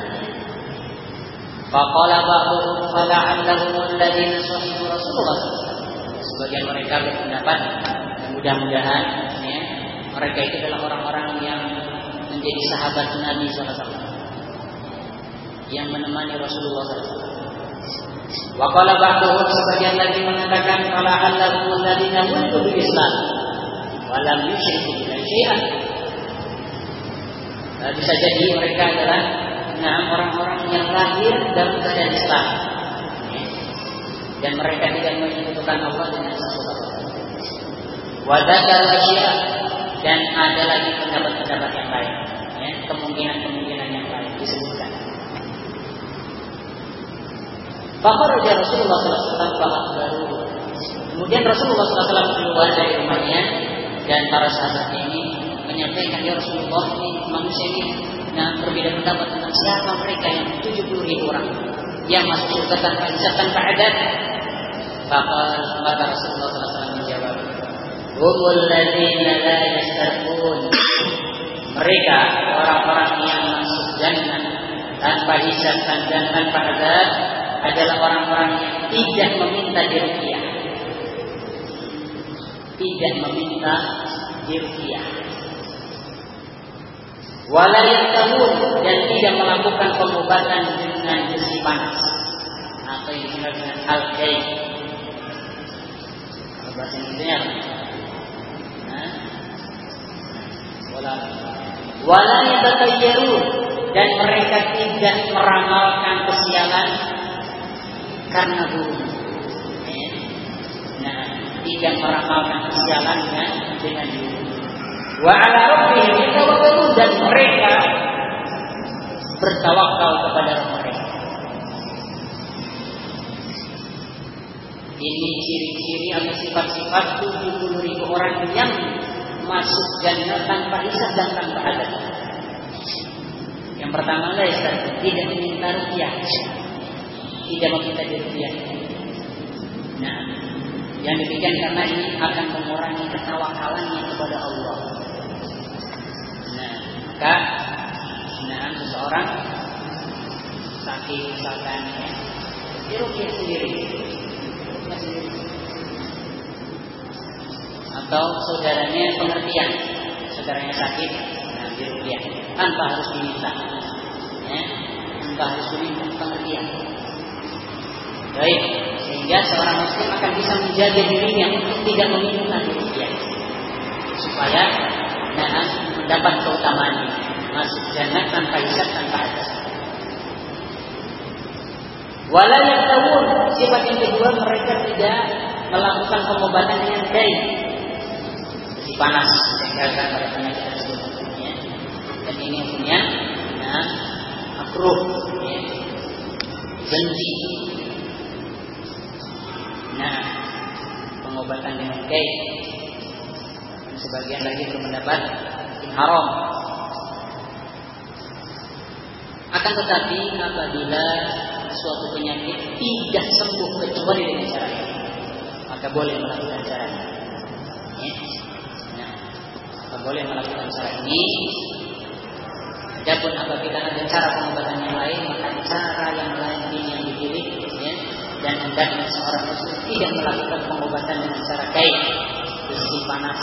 Faqala ba'dhum fala'allahum alladziina sahibu Rasulullah. Sebagian mereka berpendapat, mudah-mudahan ya, mereka itu adalah orang-orang yang menjadi sahabat Nabi sallallahu alaihi wasallam, yang menemani Rasulullah sallallahu alaihi wasallam. Wa qala ba'dhum, sebagian lagi mengatakan fala'allahum alladziina wuldu bil Islam wa lam yusyriku billahi syai'an. Bisa jadi mereka adalah nah, orang-orang yang lahir dalam keadaan Islam, ya. Dan mereka tidak menyebutkan Allah dengan sesuatu. Wadakar asya, dan ada lagi pendapat-pendapat yang lain, ya. Kemungkinan-kemungkinan yang lain disebutkan. Fakharaja Rasulullah sallallahu alaihi wasallam baru. Kemudian Rasulullah sallallahu alaihi wasallam keluar dari rumahnya dan para sahabat ini menyampaikan, ya Rasulullah, ini manusia ini nah, berbeda pendapat tentang siapa mereka yang tujuh puluh ribu orang yang masuk surga tanpa hisab tanpa adab. Maka Rasulullah sallallahu alaihi wasallam menjawab, humul ladzina la yastarqun. Mereka orang-orang yang masuk jannah tanpa hisab dan tanpa adab adalah orang-orang yang tidak meminta diruqyah. Tidak meminta diruqyah. Wala yaqtahun, dan tidak melakukan pengobatan dengan besi panas atau yang disebut dengan al-kay. Bahasa Indonesia apa? Nah, wala wala yatatayyarun, dan mereka tidak meramalkan kesialan karena burung. Nah, tidak meramalkan kesialan dengan dengan burung. Wa ala rabbihim yatawakkalun, dan mereka bertawakal kepada Rabb mereka. Ini ciri-ciri atau sifat-sifat tujuh puluh ribu orang yang masuk jannah tanpa hisab dan tanpa adab. Yang pertama adalah tidak meminta ruqyah, tidak meminta diruqyah. Nah, yang demikian karena ini akan mengurangi ketawakalannya kepada Allah. Nah, maka nah, seseorang sakit misalkan, ya, diruqyah sendiri. Atau saudaranya pengertian, saudaranya sakit, nah diruqyah tanpa harus diminta, ya, tanpa harus diminta pengertian. Baik, sehingga seorang muslim akan bisa menjaga dirinya untuk tidak meminta diruqyah, supaya nah, mendapat keutamaan masuk jannah tanpa hisab tanpa adab. Wala yaqtahun, sifat yang kedua, mereka tidak melakukan pengobatan dengan baik. Besi panas yang pada penyakit tersebut, ya. Dan ini punya nah, makruh, ya. Benci. Nah, pengobatan dengan baik. Dan sebagian lagi belum mendapat haram. Akan tetapi apabila suatu penyakit tidak sembuh kecuali dengan cara ini, maka boleh melakukan cara ini. Ya. Nah, maka boleh melakukan cara ini. Adapun apabila ada cara pengobatan yang lain, maka cara yang lain ini yang dipilih, ya. Dan hendaknya seorang muslim tidak melakukan pengobatan dengan cara kain, besi panas.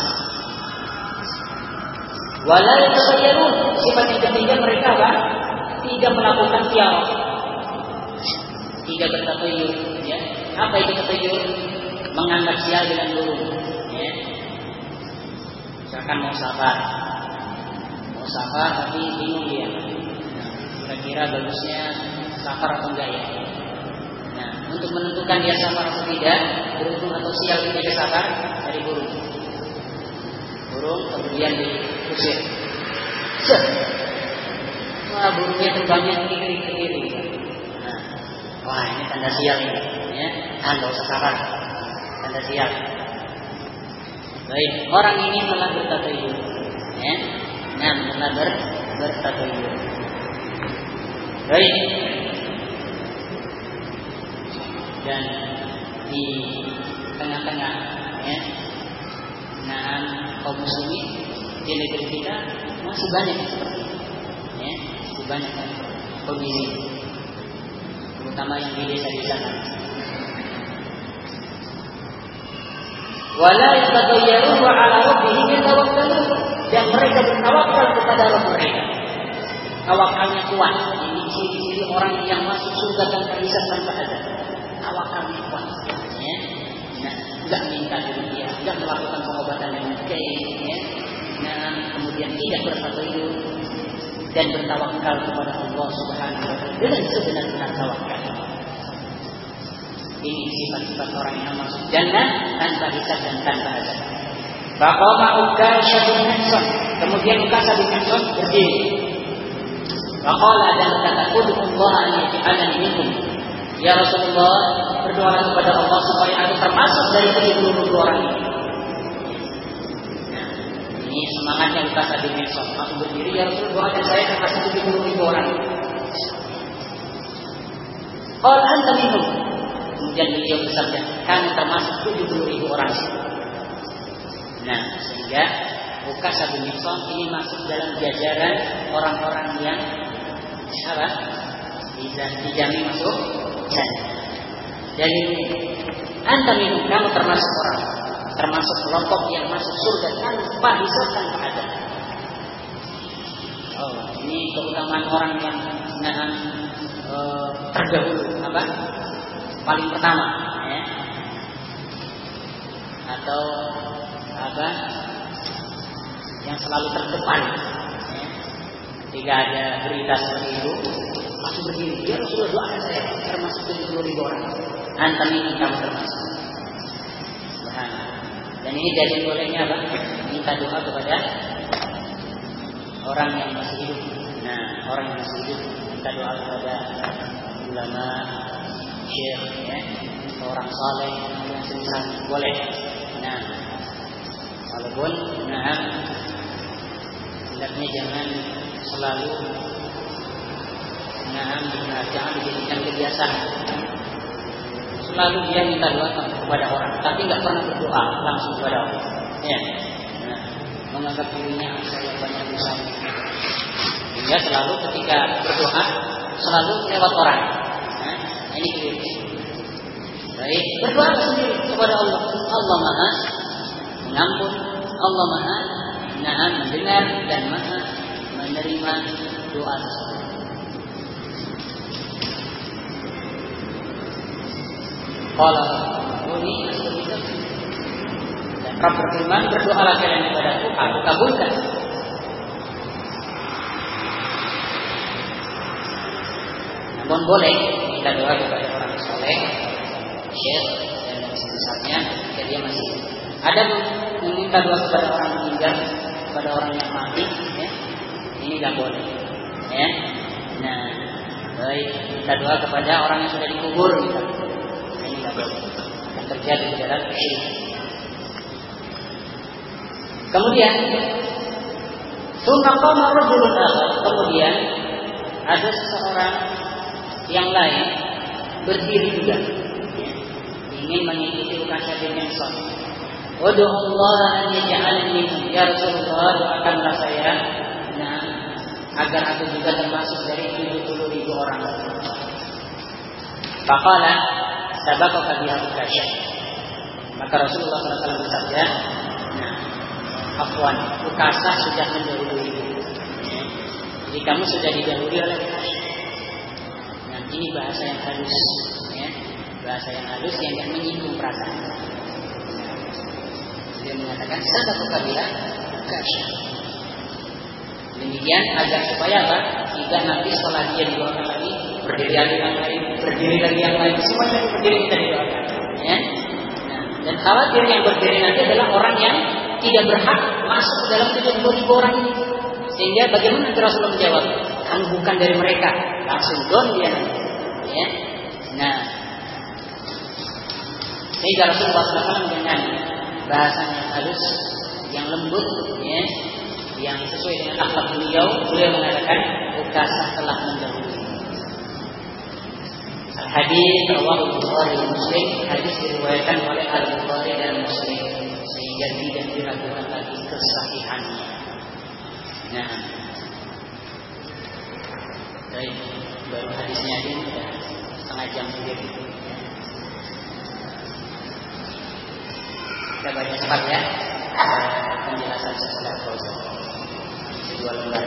Wala yatatayyarun, sifat yang ketiga mereka apa? Tidak melakukan tiarah, tidak bertatayur, ya. Apa itu tatayur? Menganggap sial dengan burung, ya. Misalkan mau safar, mau safar tapi bingung dia, nah, kira-kira bagusnya safar atau enggak ya? Nah, untuk menentukan dia safar atau tidak, beruntung atau sial tidak safar, dari burung, burung kemudian diusir. Wah, burungnya terbangnya ke kiri ke kiri. Nah, wah ini tanda sial ini, ya. Ah, nggak usah safar, tanda sial. Baik, orang ini telah bertatayur, ya. Nah, telah ber, bertatayur. Baik. Dan di tengah-tengah, ya, nah kaum muslimin di negeri kita masih banyak seperti ini, ya. Banyak kan kondisi, terutama yang di desa-desa. Wala yatatayyarun wa 'ala rabbihim yatawakkalun, dan mereka bertawakal kepada Rabb mereka. Tawakalnya kuat. Ini ciri-ciri orang yang masuk surga tanpa hisab tanpa adab. Tawakalnya kuat, ya. Nah, enggak minta dia, enggak melakukan pengobatan dengan baik, ya. Nah, kemudian tidak bertatayur. dan bertawakal kepada Allah Subhanahu wa taala dengan sebenar-benar tawakal. Ini sifat-sifat orang yang masuk jannah tanpa hisab dan tanpa azab. Faqama Ukasha bin Mihsan, kemudian Ukasha bin Mihsan berdiri. Faqala dan berkata, "Ud'ullaha an yaj'alani minkum." Ya Rasulullah, berdoa kepada Allah supaya aku termasuk dari tujuh puluh ribu orang ini. Nah, ini semangatnya Ukasha bin Mihsan. Langsung berdiri, ya Rasulullah, doakan saya termasuk tujuh puluh ribu orang. Qala anta minhum. Kemudian beliau bersabda, kamu termasuk tujuh puluh ribu orang. Nah, sehingga Ukasha bin Mihsan ini masuk dalam jajaran orang-orang yang apa? Dijamin masuk jannah. Dari anta minum, kamu termasuk orang, termasuk kelompok yang masuk surga tanpa hisab tanpa azab. Oh, ini keutamaan orang yang nah, uh, terdahulu apa? Paling pertama, ya. Atau apa? Yang selalu terdepan. Ya. Jika ada berita seperti itu, langsung berdiri. Ya Rasulullah, doakan saya termasuk tujuh puluh ribu orang. Antam ini kamu termasuk. Subhanallah. Dan ini jadi bolehnya apa? Minta doa kepada orang yang masih hidup. Nah, orang yang masih hidup minta doa kepada ulama, syekh, ya, orang saleh yang semisal boleh. Nah, walaupun, nah, hendaknya jangan selalu, nah, jangan dijadikan kebiasaan. Selalu dia minta doa kepada orang, tapi nggak pernah berdoa langsung kepada Allah. Ya, nah, menganggap dirinya saya banyak dosa. Hingga selalu ketika berdoa selalu lewat orang. Nah, ini keliru. Baik, berdoa sendiri kepada Allah. Allah Maha mengampun, Allah Maha Maha mendengar dan Maha menerima doa tersebut. Qala ini asal dan Rabb berfirman, berdoalah kalian kepadaku, aku kabulkan. Namun boleh kita doa kepada orang soleh, syekh dan misalnya jika dia masih ada meminta doa kepada orang meninggal, kepada orang yang mati, ya, ini tidak boleh, ya. Nah, baik kita doa kepada orang yang sudah dikubur, misalnya, ini tidak boleh. Yang terjadi di dalam syirik. Kemudian, summa rajulun akhar. Kemudian ada seseorang yang lain berdiri juga, ya, ingin mengikuti Ukasha bin Mihsan. Waduh Allah an yaj'alani, ya Rasulullah, doakanlah saya, nah, agar aku juga termasuk dari tujuh puluh ribu orang. Faqala sabaqaka biha Ukasha. Maka Rasulullah shallallahu alaihi wasallam bersabda, nah, afwan, Ukasha sudah mendahului, ya. Jadi kamu sudah didahului oleh Ukasha. Nah, ini bahasa yang halus, ya, bahasa yang halus yang tidak menyinggung perasaan. Dia mengatakan sabaqaka biha Ukasha. Demikian agar supaya apa? Jika nanti setelah dia didoakan lagi, berdiri lagi yang lain, berdiri lagi yang lain, semuanya berdiri kita didoakan, ya. Nah, dan khawatir yang berdiri nanti adalah orang yang tidak berhak masuk ke dalam tujuh puluh ribu orang ini. Sehingga bagaimana Rasulullah menjawab? Kamu bukan dari mereka, langsung don dia, ya. Nah, sehingga Rasulullah shallallahu alaihi wasallam dengan bahasanya halus, yang lembut, ya, yang sesuai dengan akhlak beliau, beliau mengatakan Ukasha telah mendahului. Hadis rawahu Bukhari dan Muslim, hadis diriwayatkan oleh Al-Bukhari dan Muslim, sehingga tidak diragukan lagi kesahihannya. Nah, baik, baru hadisnya ini sudah setengah jam sendiri. Kita baca cepat ya, penjelasan sesudah proses dua lembar.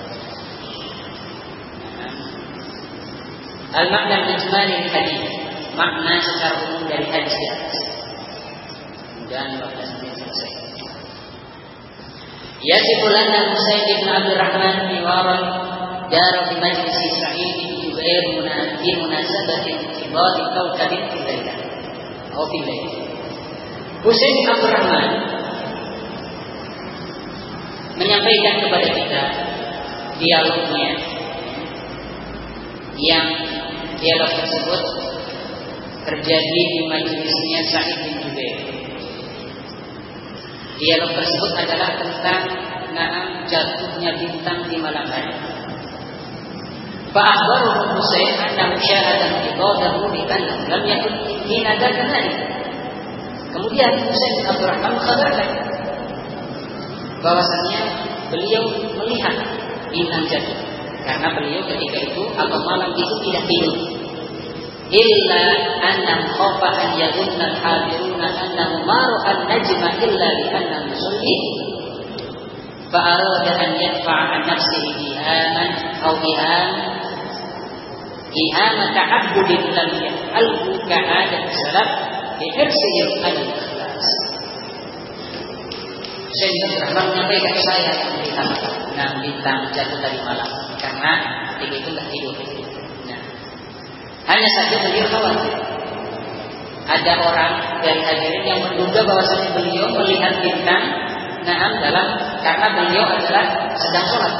Al-makna al-ijmali hadis, makna secara umum dari hadis di atas. Dan lima belas menit selesai. Yasiful anna Husain bin Abdurrahman biwaran dara bi majlisi Sa'id bin Jubair munadi munasabatin tibadi kaukabin fil lailah atau fil lail. Husain bin Abdurrahman menyampaikan kepada kita dialognya, yang dialog tersebut terjadi di majelisnya Sa'id bin Jubair. Dialog tersebut adalah tentang naam jatuhnya bintang di malam hari. Fa'akhbaruhu Husain anna musyahadatan ibadahu bikallam lam yakun hina dzaka dzalik. Kemudian Husain bin Abdurrahman mengkhabarkan bahwasanya beliau melihat bintang jatuh, karena beliau ketika itu atau malam itu tidak tidur. Illa annam khafa an yadhunna al-hadiruna annahu ma ra'a an-najma illa li anna musalli fa arada an yadfa'a an nafsihi ihaman aw iham iham ta'abbudin lam yaf'alhu ka'adat salaf bi hirsihi al-ikhlas. Syekh Abdurrahman menyampaikan, saya yang melihat nah bintang jatuh dari malam karena ketika itu tidak tidur. Nah, hanya saja beliau khawatir ada orang dari hadirin yang menduga bahwasanya beliau melihat bintang naam dalam karena beliau adalah sedang sholat.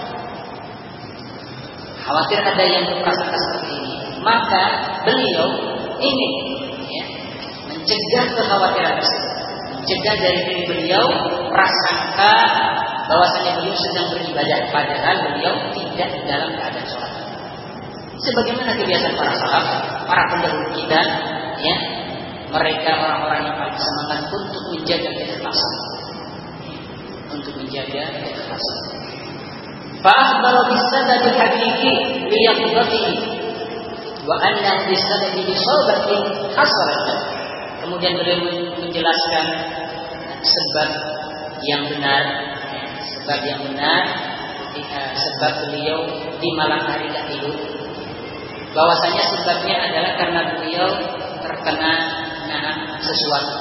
Khawatir ada yang berprasangka seperti ini, maka beliau ingin ya, mencegah kekhawatiran tersebut. Mencegah dari diri beliau prasangka bahwasanya beliau sedang beribadah padahal beliau tidak dalam keadaan sholat. Sebagaimana kebiasaan para sahabat, para pendahulu kita, ya, mereka orang-orang yang paling semangat untuk menjaga keikhlasan, untuk menjaga keikhlasan. Fa'akhbara bis-sababi haqiqi liyaqdatihi wa anna bis-sababi bisabatin hasalat. Kemudian beliau menjelaskan sebab yang benar, sebab yang benar, sebab beliau di malam hari tidak tidur. Bahwasanya sebabnya adalah karena beliau terkena nahan sesuatu,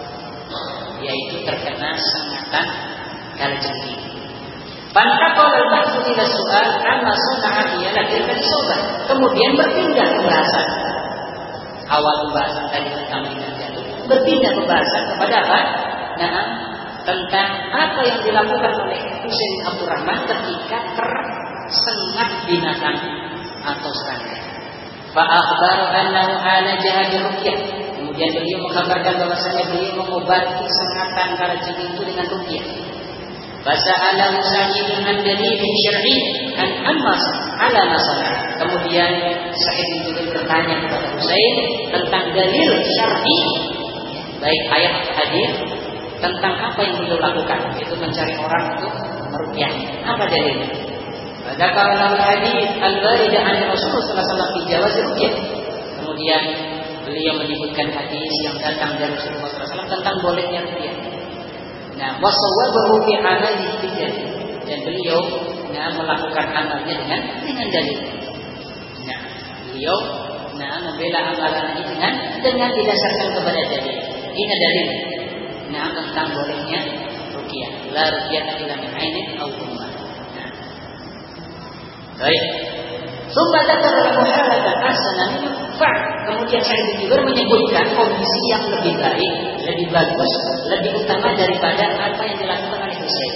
yaitu terkena sengatan kalajengking. Fantaqala al-bahsu ila su'al amma suna'a ila tilka as-sabah. Kemudian berpindah pembahasan. Awal pembahasan tadi tentang bintang jatuh, berpindah pembahasan kepada apa? Nah, tentang apa yang dilakukan oleh Husain bin Abdurrahman ketika tersengat binatang atau serangga. Fa akhbara annahu alajaha bi ruqyah. Kemudian beliau mengkabarkan bahwasanya beliau mengobati sengatan kalajengking itu dengan ruqyah. Fasa'alahu Sa'id bin Dalil syar'i an amma ala masalah. Kemudian Sa'id bin Jubair bertanya kepada Husain tentang dalil syar'i, baik ayat hadis, tentang apa yang beliau lakukan, yaitu mencari orang untuk meruqyah. Apa dalilnya? Dzakara al-hadis al-warid an Rasulullah sallallahu alaihi wasallam fi jawaz ruqyah. Kemudian beliau menyebutkan hadis yang datang dari Rasulullah sallallahu alaihi wasallam tentang bolehnya ruqyah. Nah, wasawwabahu fi amalihi bidalil, dan beliau nah, melakukan amalnya dengan dengan dalil. Nah, beliau nah membela amalan ini dengan dengan didasarkan kepada dalil. Ini dalil nah tentang bolehnya ruqyah. La ruqyata illa min ainin aw humma. Nah. Baik. Summa dzakara al-muhalata hasanan fa'. Kemudian saya juga menyebutkan kondisi yang lebih baik, lebih bagus, lebih utama daripada apa yang dilakukan oleh Husain.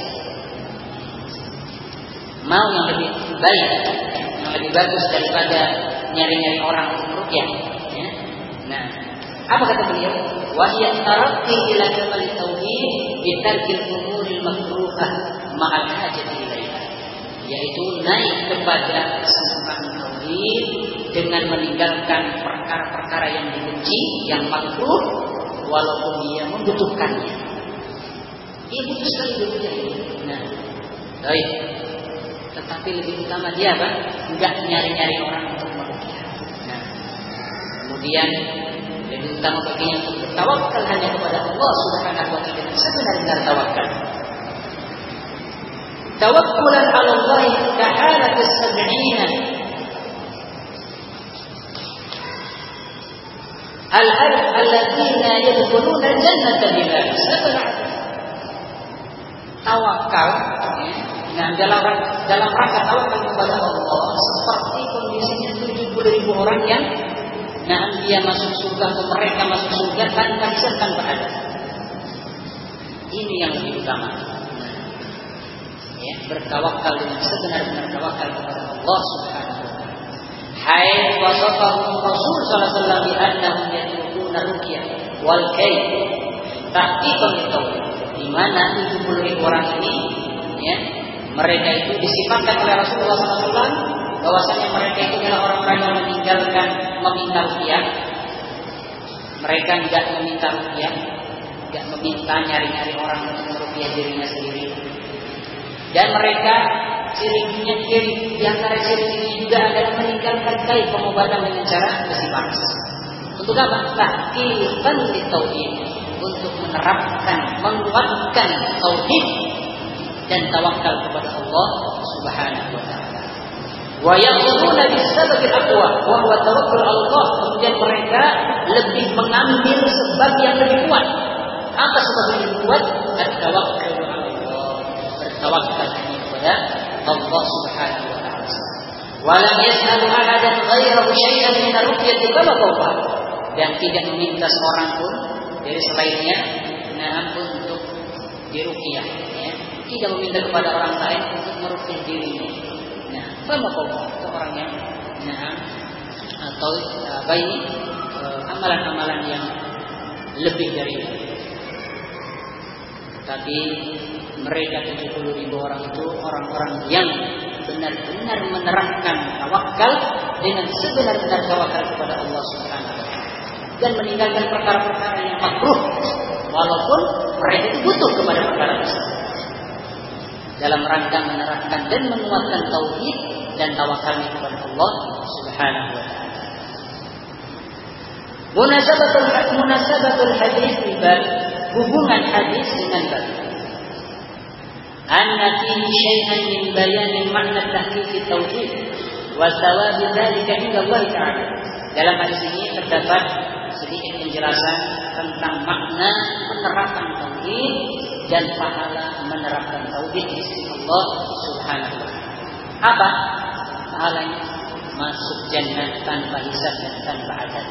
Mau yang lebih baik, yang lebih bagus daripada nyari-nyari orang untuk ruqyah. Ya. Nah, apa kata beliau? Wa hiya tarakki ila kamal tauhid bi tarkil umuril makruhah ma'al hajati ilaiha. Yaitu naik kepada kesempurnaan tauhid dengan meninggalkan perkara-perkara yang dibenci, yang makruh, walaupun dia membutuhkannya. Dia butuh sekali dunia ini. Nah, baik. Tetapi lebih utama dia apa? Enggak nyari-nyari orang untuk meruqyah. Nah, kemudian lebih utama baginya untuk bertawakal hanya kepada Allah Subhanahu wa taala. Sebenarnya tawakal. Tawakkulan 'ala Allah ka'alat as-sab'ina. Al-alf alladzina yadkhuluna al-jannata bila hisab. Tawakal Nah, dalam dalam rangka tawakal kepada Allah seperti kondisinya tujuh puluh ribu orang yang nah dia masuk surga atau mereka masuk surga tanpa hisab tanpa adab. Ini yang lebih utama. Ya, bertawakal dengan sebenar-benar tawakal kepada Allah Subhanahu wa taala. Hai wasafahum Rasul sallallahu alaihi wasallam bi annahum yatlubuna ruqyah wal kayy. Tahqiqan itu di mana tujuh puluh ribu orang ini ya, mereka itu disifatkan oleh Rasulullah sallallahu alaihi wasallam bahwasanya mereka itu adalah orang-orang yang meninggalkan meminta ruqyah. Mereka tidak meminta ruqyah, tidak meminta nyari-nyari orang untuk meruqyah dirinya sendiri. Dan mereka cirinya kiri di antara ciri ini juga adalah meninggalkan kain pengobatan dengan cara besi panas. Untuk apa? Tahqiqan li tauhid, untuk menerapkan, menguatkan tauhid dan tawakal kepada Allah Subhanahu wa taala. Wa yaquluna bisababil aqwa wa huwa tawakkul Allah. Kemudian mereka lebih mengambil sebab yang lebih kuat. Apa sebab yang lebih kuat? At-tawakkul Allah. Bertawakal hanya kepada Allah Subhanahu wa taala. Wa lam yas'alu ahadan ghairahu syai'an min ar-ruqyati kama qala. Dan tidak meminta seorang pun dari selainnya nah untuk diruqyah ya. Tidak meminta kepada orang lain untuk meruqyah dirinya. Nah, sama kok orang yang nah atau apa ini amalan-amalan yang lebih dari itu. Tapi mereka tujuh puluh ribu orang itu orang-orang yang benar-benar menerapkan tawakal dengan sebenar-benar tawakal kepada Allah Subhanahu wa taala dan meninggalkan perkara-perkara yang makruh walaupun mereka itu butuh kepada perkara tersebut. Dalam rangka menerapkan dan menguatkan tauhid dan tawakalnya kepada Allah Subhanahu wa taala. Munasabatul munasabatul hadis bab, hubungan hadis dengan bab. Anna fihi syai'an min bayan makna tahqiq tauhid wa thawab dzalika inda Allah taala. Dalam hadis ini terdapat sedikit penjelasan tentang makna penerapan tauhid dan pahala menerapkan tauhid di sisi Allah Subhanahu wa taala. Apa pahalanya? Masuk jannah tanpa hisab dan tanpa adab.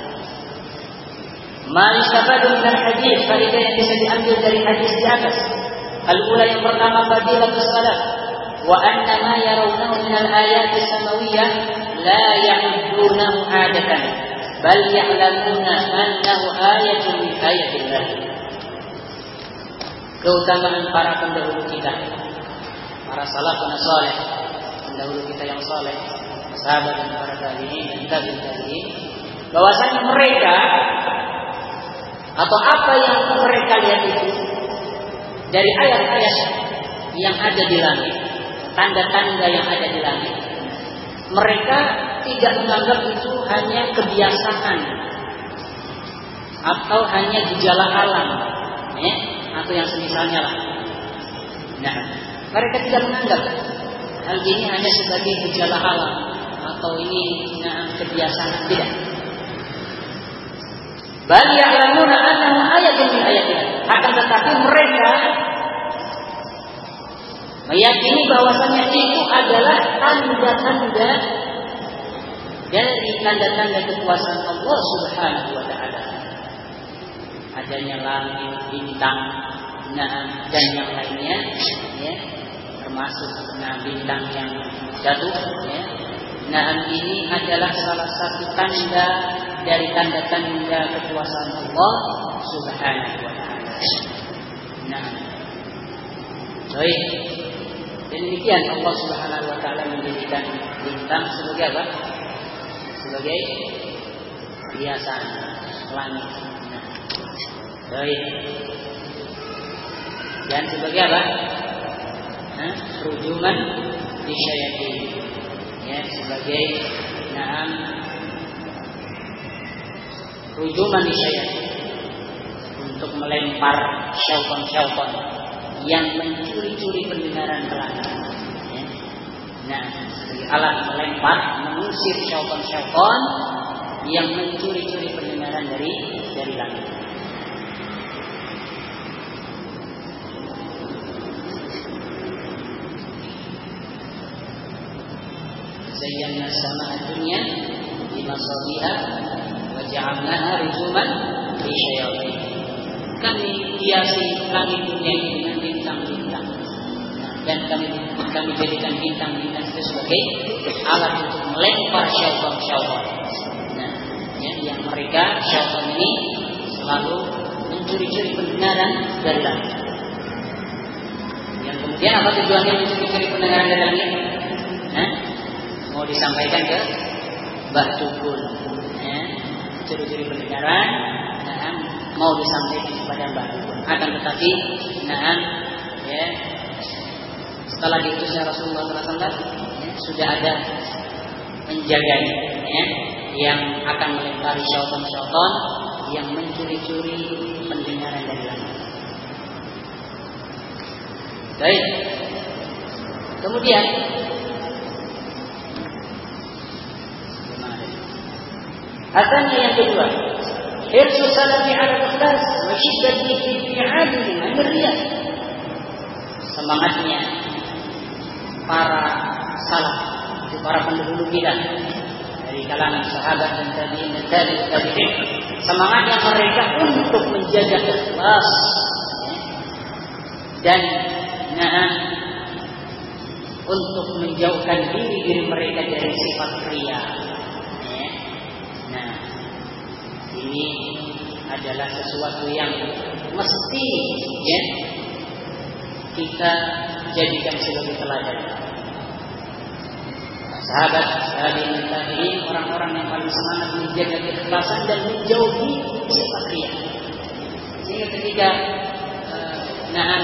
Ma yustafadu min al-hadis, faedah yang bisa diambil dari hadis di atas. Al-ula yang pertama fadilatus salat wa anna ma yarawnahu min al-ayat as-samawiyyah la ya'uddunahu adatan bal ya'lamuna annahu ayatun min ayatillah. Keutamaan para pendahulu kita, para salafun saleh, pendahulu kita yang saleh, sahabat dan para tabi'in dan tabi'in tabi'in, bahwasanya mereka atau apa yang mereka lihat itu dari ayat-ayat yang ada di langit, tanda-tanda yang ada di langit, mereka tidak menganggap itu hanya kebiasaan atau hanya gejala alam, ya, atau yang semisalnya lah. Nah, mereka tidak menganggap hal ini hanya sebagai gejala alam atau ini nah, kebiasaan, tidak. Bal ya'lamuna annahu ayatun min ayatillah. Akan tetapi mereka meyakini bahwasanya itu adalah tanda-tanda dari tanda-tanda kekuasaan Allah Subhanahu wa taala. Adanya langit, bintang, nah, dan yang lainnya, ya, termasuk nah, bintang yang jatuh, ya. Nah, ini adalah salah satu tanda dari tanda-tanda kekuasaan Allah Subhanahu wa taala. Nah, baik. Dan demikian Allah Subhanahu wa taala menjadikan bintang sebagai apa? Sebagai hiasan langit. Nah, baik. Dan sebagai apa? Nah, rujuman di syayatin. Ya, sebagai naam rujuman di syayatin untuk melempar syaitan-syaitan yang mencuri-curi pendengaran langit. Ya. Nah, sebagai alat melempar, mengusir syaitan-syaitan yang mencuri-curi pendengaran dari dari langit. zayyana as-samaa'a ad-dunya bimasabiha wa ja'alnaha rujuman lisyayatin. Kami hiasi langit dunia ini dengan bintang-bintang, dan kami kami jadikan bintang-bintang itu sebagai alat untuk melempar syaitan-syaitan. Nah, ya, yang mereka syaitan ini selalu mencuri-curi pendengaran dari langit. Yang kemudian apa tujuannya mencuri-curi pendengaran dari langit? Nah, mau disampaikan ke Mbah Tukul, ya, curi-curi pendengaran, nah, mau disampaikan kepada Mbah Tukul. Akan tetapi, nah, ya, setelah diutusnya Rasulullah shallallahu alaihi wasallam, ya, sudah ada penjaganya, ya, yang akan melempari syaitan-syaitan yang mencuri-curi pendengaran dari langit. Baik. Kemudian asalnya yang kedua, hirsu salafi ala ikhlas wa shiddati fi i'adihim an-riyah. Semangatnya para salaf, itu para pendahulu kita dari kalangan sahabat dan tabi'in dan tabi'in, semangatnya mereka untuk menjaga ikhlas dan nah, untuk menjauhkan diri diri mereka dari sifat riya. Nah, ini adalah sesuatu yang mesti, ya, kita jadikan sebagai teladan. Sahabat, tabi'in, tabi'in, orang-orang yang paling semangat menjaga keikhlasan dan menjauhi sifat riya. Sehingga ketika uh, nah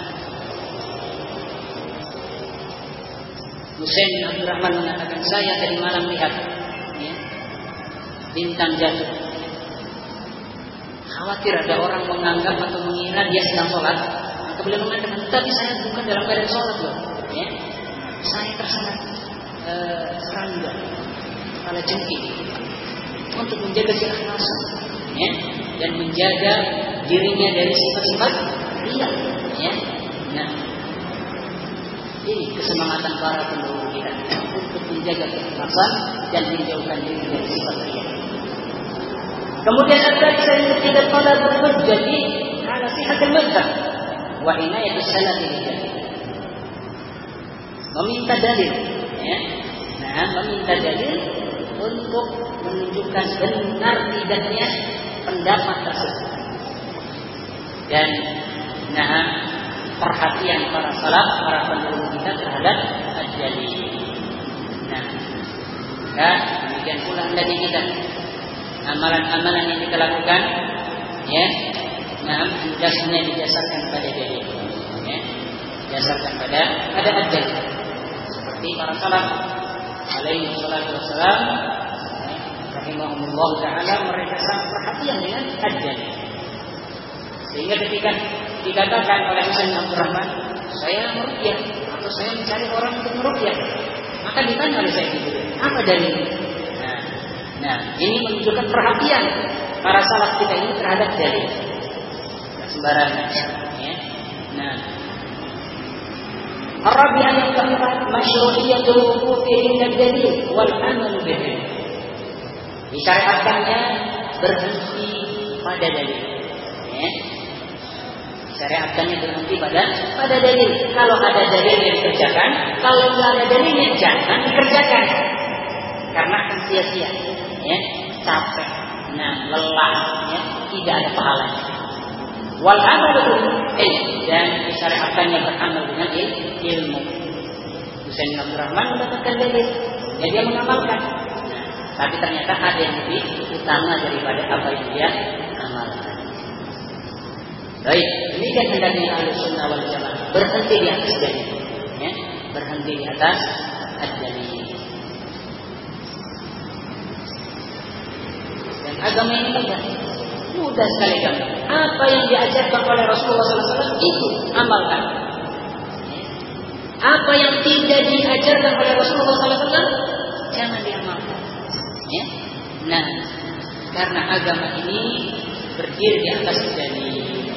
Husain bin Abdurrahman mengatakan, saya tadi malam lihat, ya, bintang jatuh. Khawatir ada orang menganggap atau mengira dia sedang sholat. Maka beliau mengatakan, tapi saya bukan dalam keadaan sholat loh. Ya. Saya tersengat uh, serangga, kepala jengking, untuk menjaga keikhlasan, ya, dan menjaga dirinya dari sifat-sifat riya. Ya. Nah, ini kesemangatan para pendahulu kita untuk menjaga keikhlasan dan menjauhkan diri dari sifat riya. Kemudian ada saya tidak pada berhujjati ala sihhat al-madhhab wa inayat as-salaf bihi. Meminta dalil, ya. Nah, meminta dalil untuk menunjukkan benar tidaknya pendapat tersebut. Dan nah, perhatian para salaf, para pendahulu kita terhadap dalil. Nah, ya, demikian pula dari kita. Amalan-amalan yang kita lakukan, ya, nah, hendaknya didasarkan pada dalil, ya, didasarkan pada pada dalil. Seperti para salaf, alaihi salatu wassalam, rahimahumullah taala, mereka sangat perhatian dengan dalil. Sehingga ketika dikatakan oleh Husain bin Abdurrahman, saya meruqyah atau saya mencari orang untuk meruqyah, maka ditanya oleh saya itu, apa dalilnya? Nah, nah, ini menunjukkan perhatian para salaf kita ini terhadap dalil. Tidak sembarangan, ya. Nah, Arabian yang keempat, masyru'iyatul wuqufi inda dalil wal amal bihi. Disyariatkannya berhenti pada dalil, ya. Syariatkannya berhenti pada pada dalil. Kalau ada dalil yang dikerjakan, kalau tidak ada dalilnya jangan dikerjakan, karena akan sia-sia, ya, capek, nah, lelah, ya, tidak ada pahalanya. Wal amal ilmu, dan disyariatkannya beramal dengan ilmu. Husain bin Abdurrahman mendapatkan dalil, dan dia mengamalkan. Nah, tapi ternyata ada yang lebih utama daripada apa yang dia amalkan. Baik, demikian hendaknya Ahlus Sunnah wal Jamaah berhenti di atas dalil, ya, berhenti di atas ad-dalil. Dan agama ini mudah, mudah sekali kan. Apa yang diajarkan oleh Rasulullah shallallahu alaihi wasallam itu amalkan. Apa yang tidak diajarkan oleh Rasulullah shallallahu alaihi wasallam jangan diamalkan. Ya, nah, karena agama ini berdiri di atas dalil.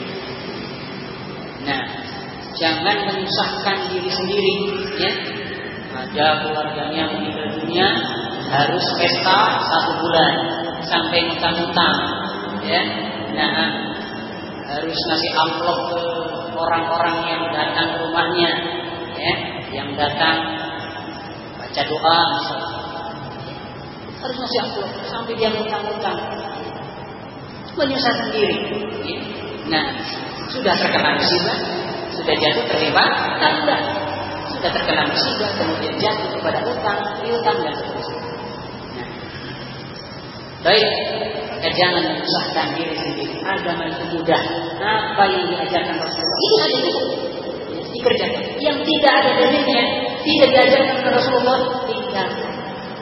Nah, jangan menyusahkan diri sendiri, ya. Ada keluarganya meninggal dunia umumnya harus pesta satu bulan sampai utang-utang, ya. Nah, harus ngasih amplop ke orang-orang yang datang ke rumahnya, ya, yang datang baca doa misalnya. Harus ngasih amplop sampai dia utang-utang. Menyusah sendiri. Ya. Nah, sudah terkena musibah, sudah jatuh terlibat tanda, sudah terkena musibah, kemudian jatuh kepada utang, piutang dan seterusnya. Nah, baik, maka jangan menyusahkan diri sendiri. Agama itu mudah. Apa yang diajarkan Rasulullah itu ada itu dikerjakan. Yang tidak ada dalilnya, tidak diajarkan oleh Rasulullah, tinggalkan.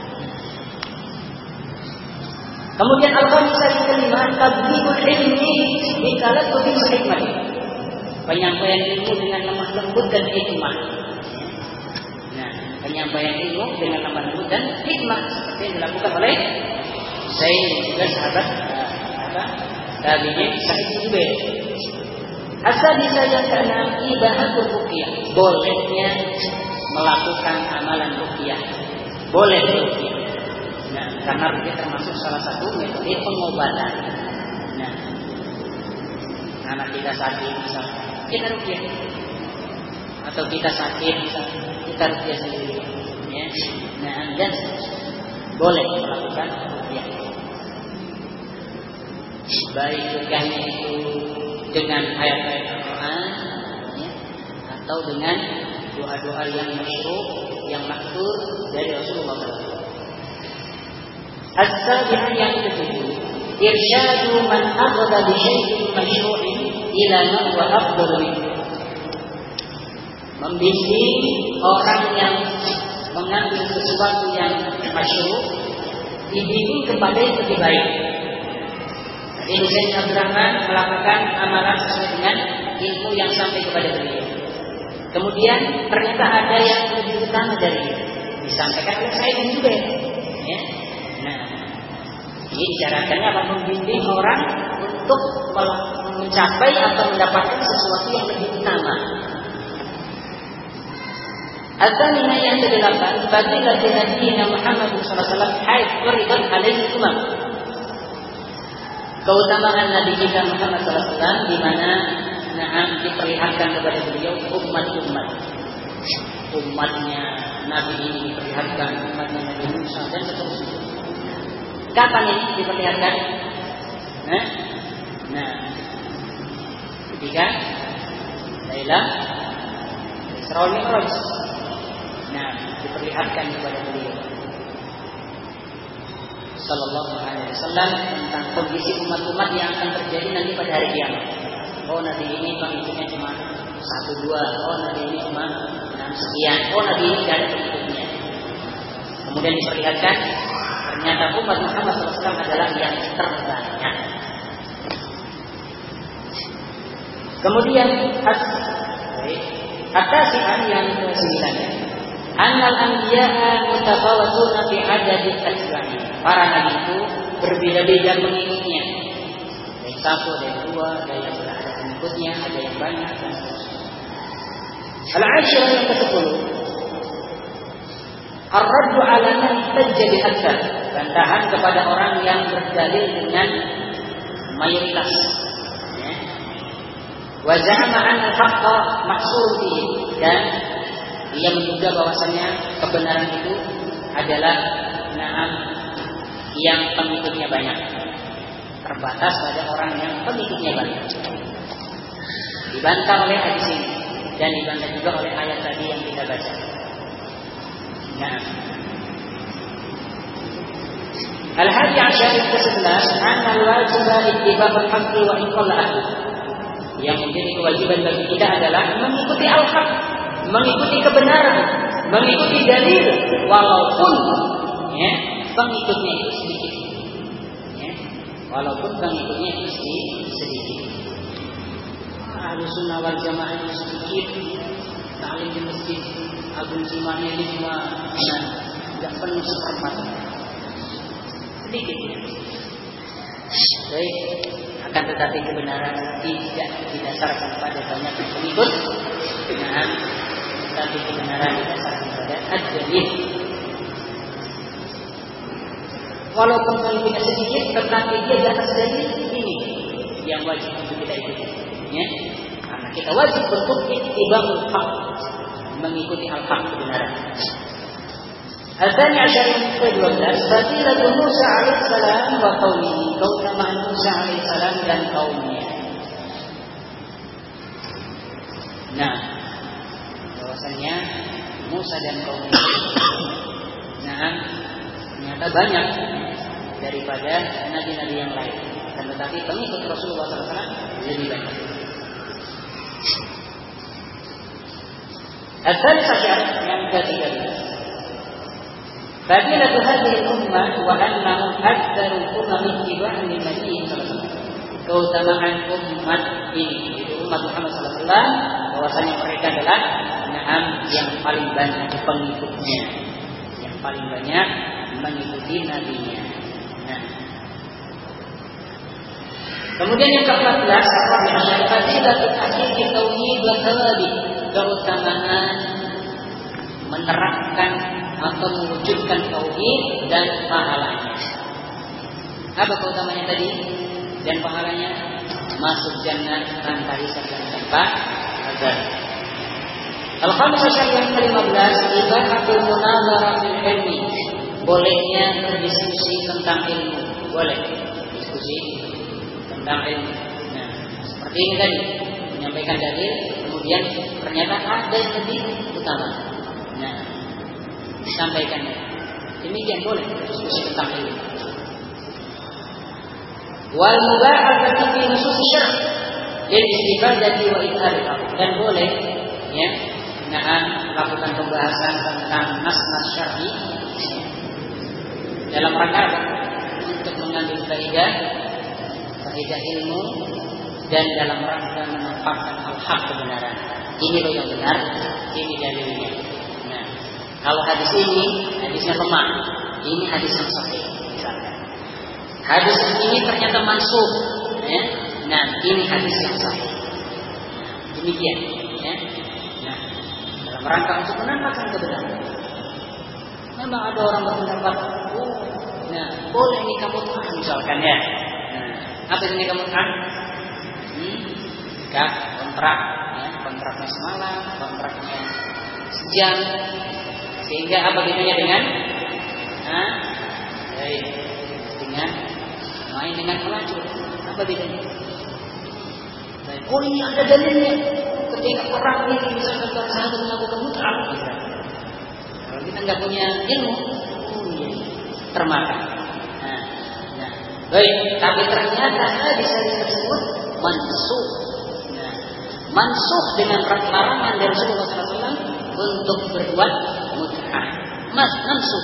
Kemudian al-khamisah yang kelima, tablighul ilmi bi talaqqi hikmah. Penyampaian ilmu dengan lemah lembut dan hikmah. Nah, penyampaian ilmu dengan lemah lembut dan hikmah seperti yang dilakukan oleh Zaid dan juga sahabat apa? Tabi'in Sa'id bin Jubair. Asal bisa yang keenam, ibahatul ruqyah. Bolehnya melakukan amalan ruqyah. Boleh ruqyah. Nah, karena ruqyah termasuk salah satu metode pengobatan. Nah, anak kita sakit misalnya, kita ruqyah. Atau kita sakit misalnya, kita ruqyah sendiri. Ya. Nah, dan boleh melakukan ruqyah. Baik ruqyahnya itu dengan ayat-ayat Al-Quran, ya, atau dengan doa-doa yang masyhur, yang maksur dari Rasulullah shallallahu alaihi wasallam. As-sabi'ah yang ketujuh, irsyadu man aghda bi syai'in masyru'in ila man huwa afdal minhu. Membimbing orang yang mengambil sesuatu yang masyru', dibimbing kepada yang lebih baik. Ini Zaid Abdurrahman melakukan amalan sesuai dengan ilmu yang sampai kepada beliau. Kemudian ternyata ada yang lebih utama dari dia, disampaikan oleh Zaid juga, ya. Nah, ini disyaratannya apa? Membimbing orang untuk mencapai atau mendapatkan sesuatu yang lebih utama. Al-Thamina yang kedelapan, fadilah Nabi Muhammad sallallahu alaihi wasallam haid uridat alaihi umam. Keutamaan Nabi kita Muhammad sallallahu alaihi wasallam di mana na'am diperlihatkan kepada beliau umat-umat. Umatnya Nabi ini diperlihatkan, umatnya Nabi Musa dan seterusnya. Kapan ini diperlihatkan? Nah, nah ketika Lailah Isra wal Mi'raj. Nah, diperlihatkan kepada beliau sallallahu alaihi wasallam tentang kondisi umat-umat yang akan terjadi nanti pada hari kiamat. Oh, Nabi ini pengikutnya cuma satu dua. Oh, Nabi ini cuma enam sekian. Oh, Nabi ini tidak ada pengikutnya. Kemudian diperlihatkan ternyata umat Muhammad sallallahu alaihi wasallam adalah yang terbanyak. Kemudian atas yang kesembilan, annal anbiya'a mutafawatuna fi adadi asma'i. Para nabi itu berbeda-beda mengikutnya. Ada yang satu, ada yang dua, ada yang ada pengikutnya, ada yang banyak dan seterusnya. Al-Ashirah yang kesepuluh, ar-raddu 'ala man ihtajja bi aktsar. Bantahan kepada orang yang berdalil dengan mayoritas. Wa za'ama anna al-haqqa mahsur fihi, dan ia menduga bahwasanya kebenaran itu adalah na'am yang pengikutnya banyak, terbatas pada orang yang pengikutnya banyak. Dibantah oleh hadis ini dan dibantah juga oleh ayat tadi yang kita baca. Nah, al-hadi asyar ke-sebelas, anna al-wajiba ittiba'ul haqqi wa in qalla ahli. Yang menjadi kewajiban bagi kita adalah mengikuti al-haq, mengikuti kebenaran, mengikuti dalil, walaupun ya, pengikutnya itu sedikit, ya, walaupun pengikutnya itu sedikit. Ahlus Sunnah wal Jamaah itu sedikit, ta'lim di masjid Agung Simanya ini cuma tidak penuh seperempat, sedikit. Baik, akan tetapi kebenaran tidak didasarkan pada banyak pengikut, nah, tapi kebenaran didasarkan pada ad-dalil. walaupun pemimpinnya sedikit, tetapi dia di atas dalil ini yang wajib untuk kita ikuti. Ya? Karena kita wajib untuk ittiba'ul haq, mengikuti al-haq kebenaran. Al-thani asyar yang kedua belas, fadilatu Musa alaihissalam wa qaumihi, keutamaan Musa alaihissalam dan kaumnya. Nah, bahwasanya Musa dan kaumnya, nah, ternyata banyak daripada nabi-nabi yang lain. Dan tetapi pengikut Rasulullah shallallahu alaihi wasallam lebih banyak. Al-thani asyar yang ketiga belas, fadilatu hadhihi al-ummah wa annahum aktsarul umam ittiba'an li nabiyyi sallallahu alaihi wasallam. Keutamaan umat ini, itu umat Muhammad sallallahu alaihi wasallam, bahwasanya mereka adalah na'am yang paling banyak pengikutnya, yang paling banyak mengikuti nabinya. Nah. Kemudian yang keempat belas, fadilatu tahqiqi tauhid wa thawabi, keutamaan menerapkan atau mewujudkan tauhid dan pahalanya. Apa keutamaannya tadi? Dan pahalanya masuk jannah tanpa hisab dan tanpa azab. Al-khamisah yang kelima belas, ibahatul munazarah fil ilmi, bolehnya berdiskusi tentang ilmu, boleh diskusi tentang ilmu. Nah, seperti ini tadi, menyampaikan dalil, kemudian ternyata ada yang lebih utama. Nah, disampaikan. Demikian boleh diskusi tentang ilmu. Wal mubahah fi nusus syar'i lil istifadati wa idhariha, dan boleh ya, nah, melakukan pembahasan tentang nas-nas syar'i dalam rangka untuk mengambil faedah faedah ilmu dan dalam rangka menampakkan al-haq kebenaran. Ini loh yang benar, ini dalilnya. Nah, kalau hadis ini hadisnya lemah, ini hadis yang sahih misalkan. Hadis ini ternyata mansukh, ya. Nah, ini hadis yang sahih. Demikian, ya. Nah, dalam rangka untuk menampakkan kebenaran. Memang ada orang berpendapat, oh, nah, boleh nikah mut'ah misalkan ya. Nah, apa itu nikah mut'ah? Hmm, nikah kontrak, ya, kontraknya semalam, kontraknya sejam, sehingga apa bedanya dengan, nah, baik, dengan main dengan pelacur, apa bedanya? Baik, oh ini ada dalilnya. Ketika orang ini misalkan para sahabat melakukan mut'ah, kalau kita nggak punya ilmu, oh iya, termakan. Nah, nah, baik, tapi ternyata hadis-hadis tersebut mansukh. Nah, mansukh dengan larangan dari Rasulullah shallallahu alaihi wasallam untuk berbuat mut'ah. Mas, mansukh.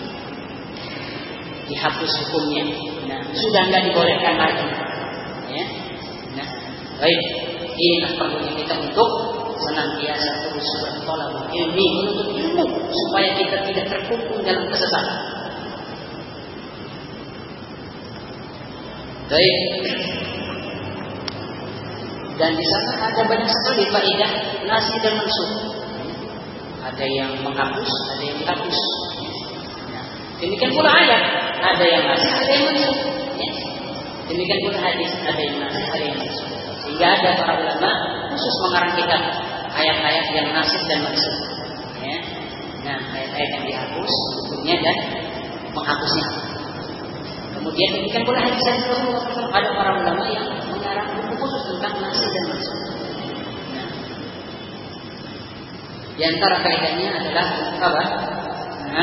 Dihapus hukumnya. Nah, sudah nggak dibolehkan lagi. Ya. Nah, baik, inilah perlunya kita untuk senantiasa terus bertolak ilmi, menuntut ilmu supaya kita tidak terkungkung dalam kesesatan. Baik. Dan di sana ada banyak sekali faedah nasi dan mansukh. Ada yang menghapus, ada yang dihapus. Nah, demikian pula ayat, ada yang nasi, ada yang mansukh. Ya. Demikian pula hadis, ada yang nasi, ada yang mansukh. Sehingga ada para ulama khusus mengarang kitab ayat-ayat yang nasib dan mansukh. Ya. Nah, ayat-ayat yang dihapus hukumnya dan menghapusnya. Kemudian demikian pula hadis yang Rasulullah shallallahu alaihi wasallam, ada para ulama yang mengarang buku khusus tentang nasib dan mansukh. Nah, di antara faedahnya adalah apa? Nah,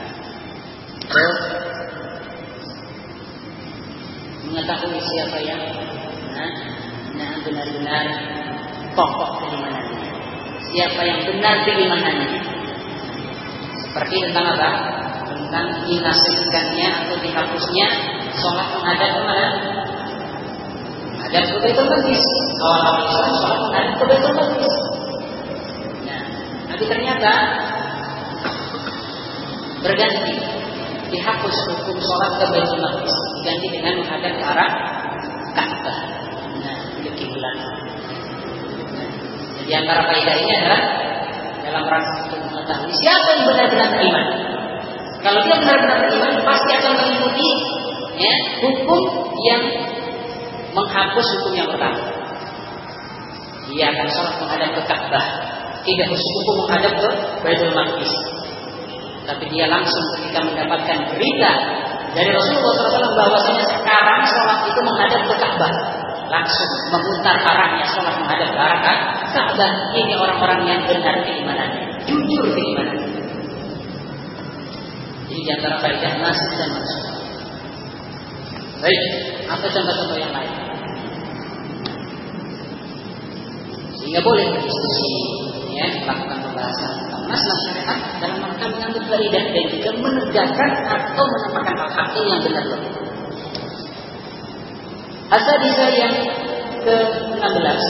mengetahui siapa yang nah, nah benar-benar kokoh keimanannya, siapa yang benar keimanannya. Seperti tentang apa? Tentang dinasibkannya atau dihapusnya sholat menghadap kemana? Menghadap ke Baitul Maqdis. Awal-awal Islam sholat menghadap ke Baitul Maqdis. Nah, tapi ternyata berganti, dihapus hukum sholat ke Baitul Maqdis, diganti dengan menghadap ke arah Ka'bah. Nah, itu kiblat. Nah, jadi antara faedah ini adalah dalam rangka untuk mengetahui siapa yang benar-benar beriman. Kalau dia benar-benar beriman, pasti akan mengikuti ya, hukum yang menghapus hukum yang pertama. Dia akan sholat menghadap ke Ka'bah, tidak hukum menghadap ke Baitul Maqdis. Tapi dia langsung ketika mendapatkan berita dari Rasulullah shallallahu alaihi wasallam bahwasanya sekarang sholat itu menghadap ke Ka'bah, langsung memutar arahnya sholat menghadap ke arah Ka'bah. Ini orang-orang yang benar keimanannya, jujur keimanannya. Ini di antara faedah nasib dan maksud. Baik, apa contoh-contoh yang lain? Sehingga boleh berdiskusi, ya, melakukan pembahasan tentang masalah syariat dalam rangka mengambil faidah dan juga menegakkan atau menampakkan hal-hal yang benar. As-sadisah yang ke enam belas.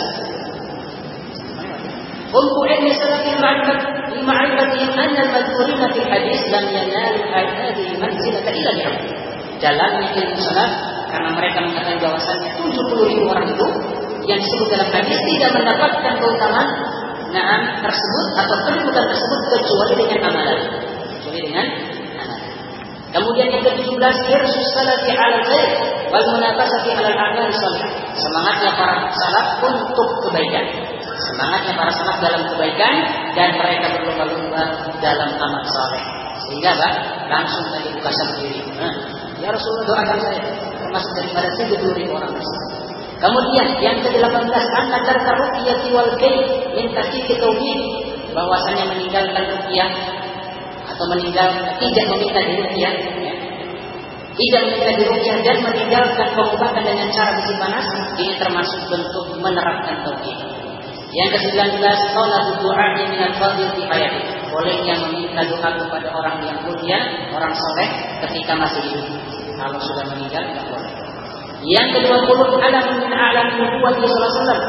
Untuk ilmu salatin ma'rifat ma'rifatihim anna al-madhkurina fil hadis lam yanalu hadhihi manzilata illa bi'am. Jalannya ilmu salat karena mereka mengatakan bahwasanya tujuh puluh ribu orang itu yang disebut dalam hadis tidak mendapatkan keutamaan na'am tersebut atau kedudukan tersebut kecuali dengan amalan. Kecuali dengan amalan. Kemudian yang ke tujuh belas, hirsus salati 'ala khair wal munafasati 'ala al-a'mal salih. Semangatnya para salaf untuk kebaikan. Semangatnya para salaf dalam kebaikan dan mereka berlomba-lomba dalam amal saleh. Sehingga Pak, langsung tadi buka sendiri. Nah, ya Rasulullah doakan saya termasuk daripada tujuh puluh ribu orang tersebut. Kemudian yang ke delapan belas, anna tarka ruqyati wal kay min tahqiq tauhid, bahwasanya meninggalkan ruqyah atau meninggalkan tidak meminta diruqyah, ya. Tidak meminta diruqyah dan meninggalkan pengobatan dengan cara besi panas, ini termasuk bentuk menerapkan tauhid. Yang ke sembilan belas, talabul du'a min al-fadil fi hayati, bolehnya meminta doa kepada orang yang mulia, orang soleh ketika masih hidup. Kalau sudah meninggal tidak boleh. Yang ke dua puluh, alamun min a'lam nubuwwah sallallahu alaihi wasallam.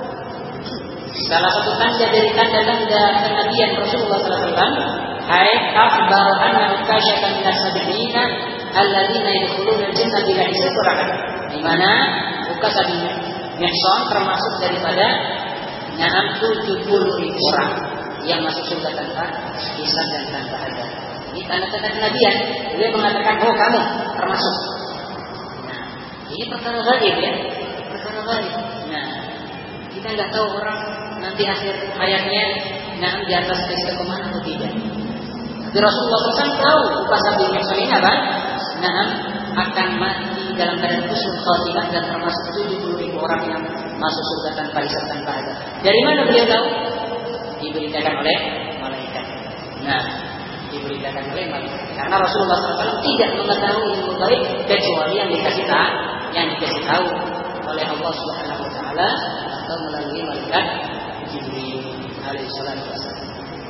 Salah satu tanda dari tanda-tanda kenabian Rasulullah sallallahu alaihi wasallam, hai akhbar anna ukashatan min as-sabiina alladziina yadkhuluna al-jannah bila hisab, di mana Ukashah bin Mihsan termasuk daripada na'am tujuh puluh ribu orang yang masuk surga tanpa hisab dan tanpa azab. Ini tanda-tanda kenabian. Beliau mengatakan, oh kamu termasuk. Nah, ini perkara gaib ya, perkara gaib. Nah, kita nggak tahu orang nanti akhir hayatnya na'am di atas kristal kemana atau tidak. Tapi Rasulullah shallallahu alaihi wasallam tahu Ukashah bin Mihsan ini apa? Na'am akan mati dalam keadaan husnul khatimah dan termasuk tujuh puluh ribu orang yang masuk surga tanpa hisab tanpa azab. Dari mana beliau tahu? Diberitakan oleh malaikat. Nah, diberitakan oleh malaikat. Karena Rasulullah shallallahu alaihi wasallam tidak mengetahui ilmu gaib kecuali yang dikasih tahu, yang dikasih tahu oleh Allah Subhanahu Wa Taala atau melalui malaikat Jibril alaihi salatu wasallam.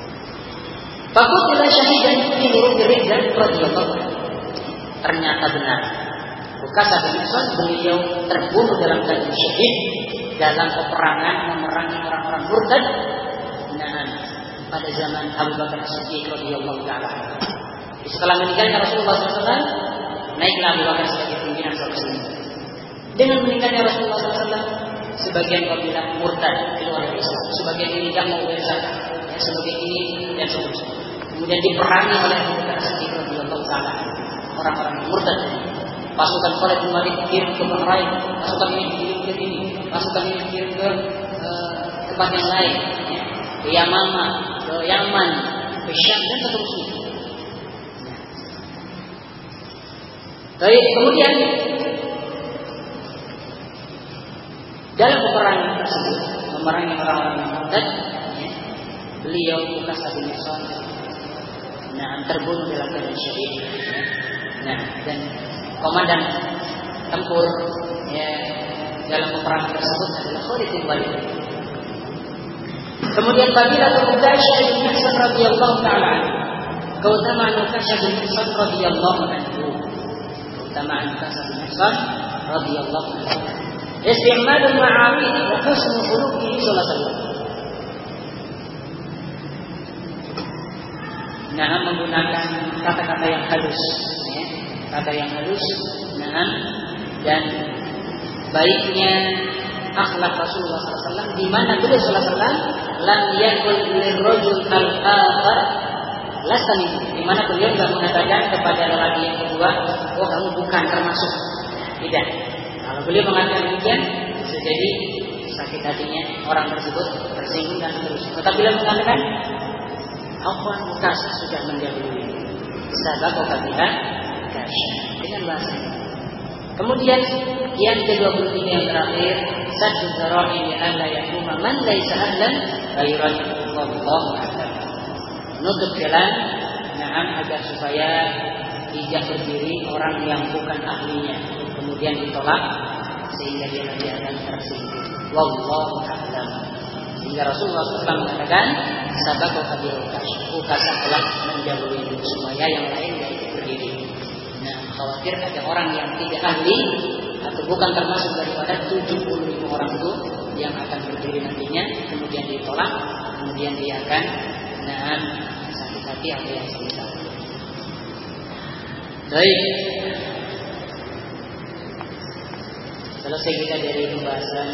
Fakutilah syahidan fi ruhi Ridwan radhiyallahu anhu. Ternyata benar. Ukashah bin Mihsan beliau terbunuh dalam keadaan syahid dalam peperangan memerangi orang-orang murtad. Nah, pada zaman Abu Bakar As-Siddiq radhiyallahu taala. Setelah meninggalnya Rasulullah shallallahu alaihi wasallam, naiklah Abu Bakar sebagai pimpinan sahabat ini. Dengan meninggalnya Rasulullah shallallahu alaihi wasallam, sebagian kabilah murtad keluar dari Islam, sebagian ini tidak mau berzakat, ya, sebagian ini dan seterusnya. Kemudian diperangi oleh Abu Bakar As-Siddiq radhiyallahu taala. Orang-orang murtad. Pasukan Khalid bin Walid dikirim ke Bahrain, pasukan ini dikirim ke ini, pasukan ini dikirim ke uh, tempat yang lain, ya. Ke Yamama, ke Yaman, ke Syam dan seterusnya. Baik, kemudian dalam peperangan tersebut, memerangi orang-orang yang murtad, ya, beliau Ukashah bin Mihsan, nah, terbunuh dalam keadaan syahid. Ya. Nah, dan komandan tempur ya, dalam peperangan tersebut adalah Khalid bin Walid. Kemudian fadilah Ukashah bin Mihsan radhiyallahu taala anhu. Keutamaan Ukashah bin Mihsan radhiyallahu anhu. Keutamaan Ukashah bin Mihsan radhiyallahu anhu. Isti'malul ma'arif wa husnul khuluqihi sallallahu alaihi wasallam. Nah, menggunakan kata-kata yang halus, ya. Kata yang halus, nah, dan baiknya akhlak Rasulullah shallallahu alaihi wasallam, di mana beliau shallallahu alaihi wasallam lam yakul lirrajul al-akhar Alasan itu, di mana beliau tidak mengatakan kepada lelaki yang kedua, oh kamu bukan termasuk. Tidak. Kalau beliau mengatakan demikian, bisa jadi sakit hatinya orang tersebut tersinggung dan seterusnya. Tetapi beliau mengatakan, Afwan kas sudah mendahului. Sabab apabila kasih dengan bahasa ini. Kemudian yang kedua puluh tiga yang terakhir, saddu dzara'i li alla yakuma man laisa ahlan ghairan wallahu a'lam. Menutup jalan, na'am, agar supaya tidak berdiri orang yang bukan ahlinya, kemudian ditolak sehingga dia nanti akan tersinggung. Wallahu a'lam. Sehingga Rasulullah shallallahu alaihi wasallam mengatakan, sabaqo kabil ukasa telah mendahului supaya yang lain tidak ikut berdiri. Nah, khawatir ada orang yang tidak ahli atau bukan termasuk daripada tujuh puluh lima orang itu yang akan berdiri nantinya, kemudian ditolak, kemudian dia akan nah, sakit hati atau yang semisal. Baik. Selesai kita dari pembahasan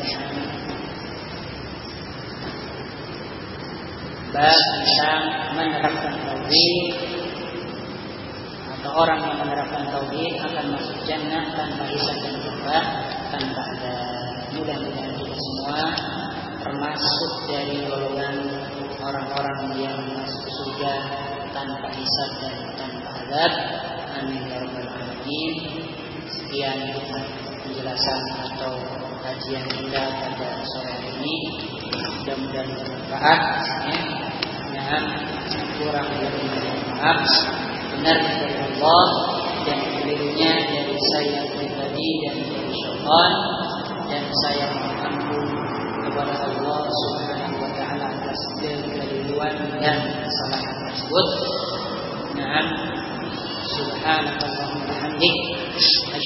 bab tentang menerapkan tauhid, atau orang yang menerapkan tauhid akan masuk jannah tanpa hisab dan juga tanpa ada. Mudah-mudahan kita semua termasuk dari golongan orang-orang yang masuk surga tanpa hisab dan tanpa azab. Amin ya rabbal alamin. Sekian penjelasan atau kajian kita pada sore hari ini. Mudah-mudahan bermanfaat. Ya, kurang lebih maaf. Benar dari Allah dan kelirunya dari saya pribadi dan dari syaitan, dan saya mohon ampun kepada Allah Subhanahu wa taala atas kekeliruan dan kesalahan tersebut. Naam, subhanakallahumma wa bihamdik.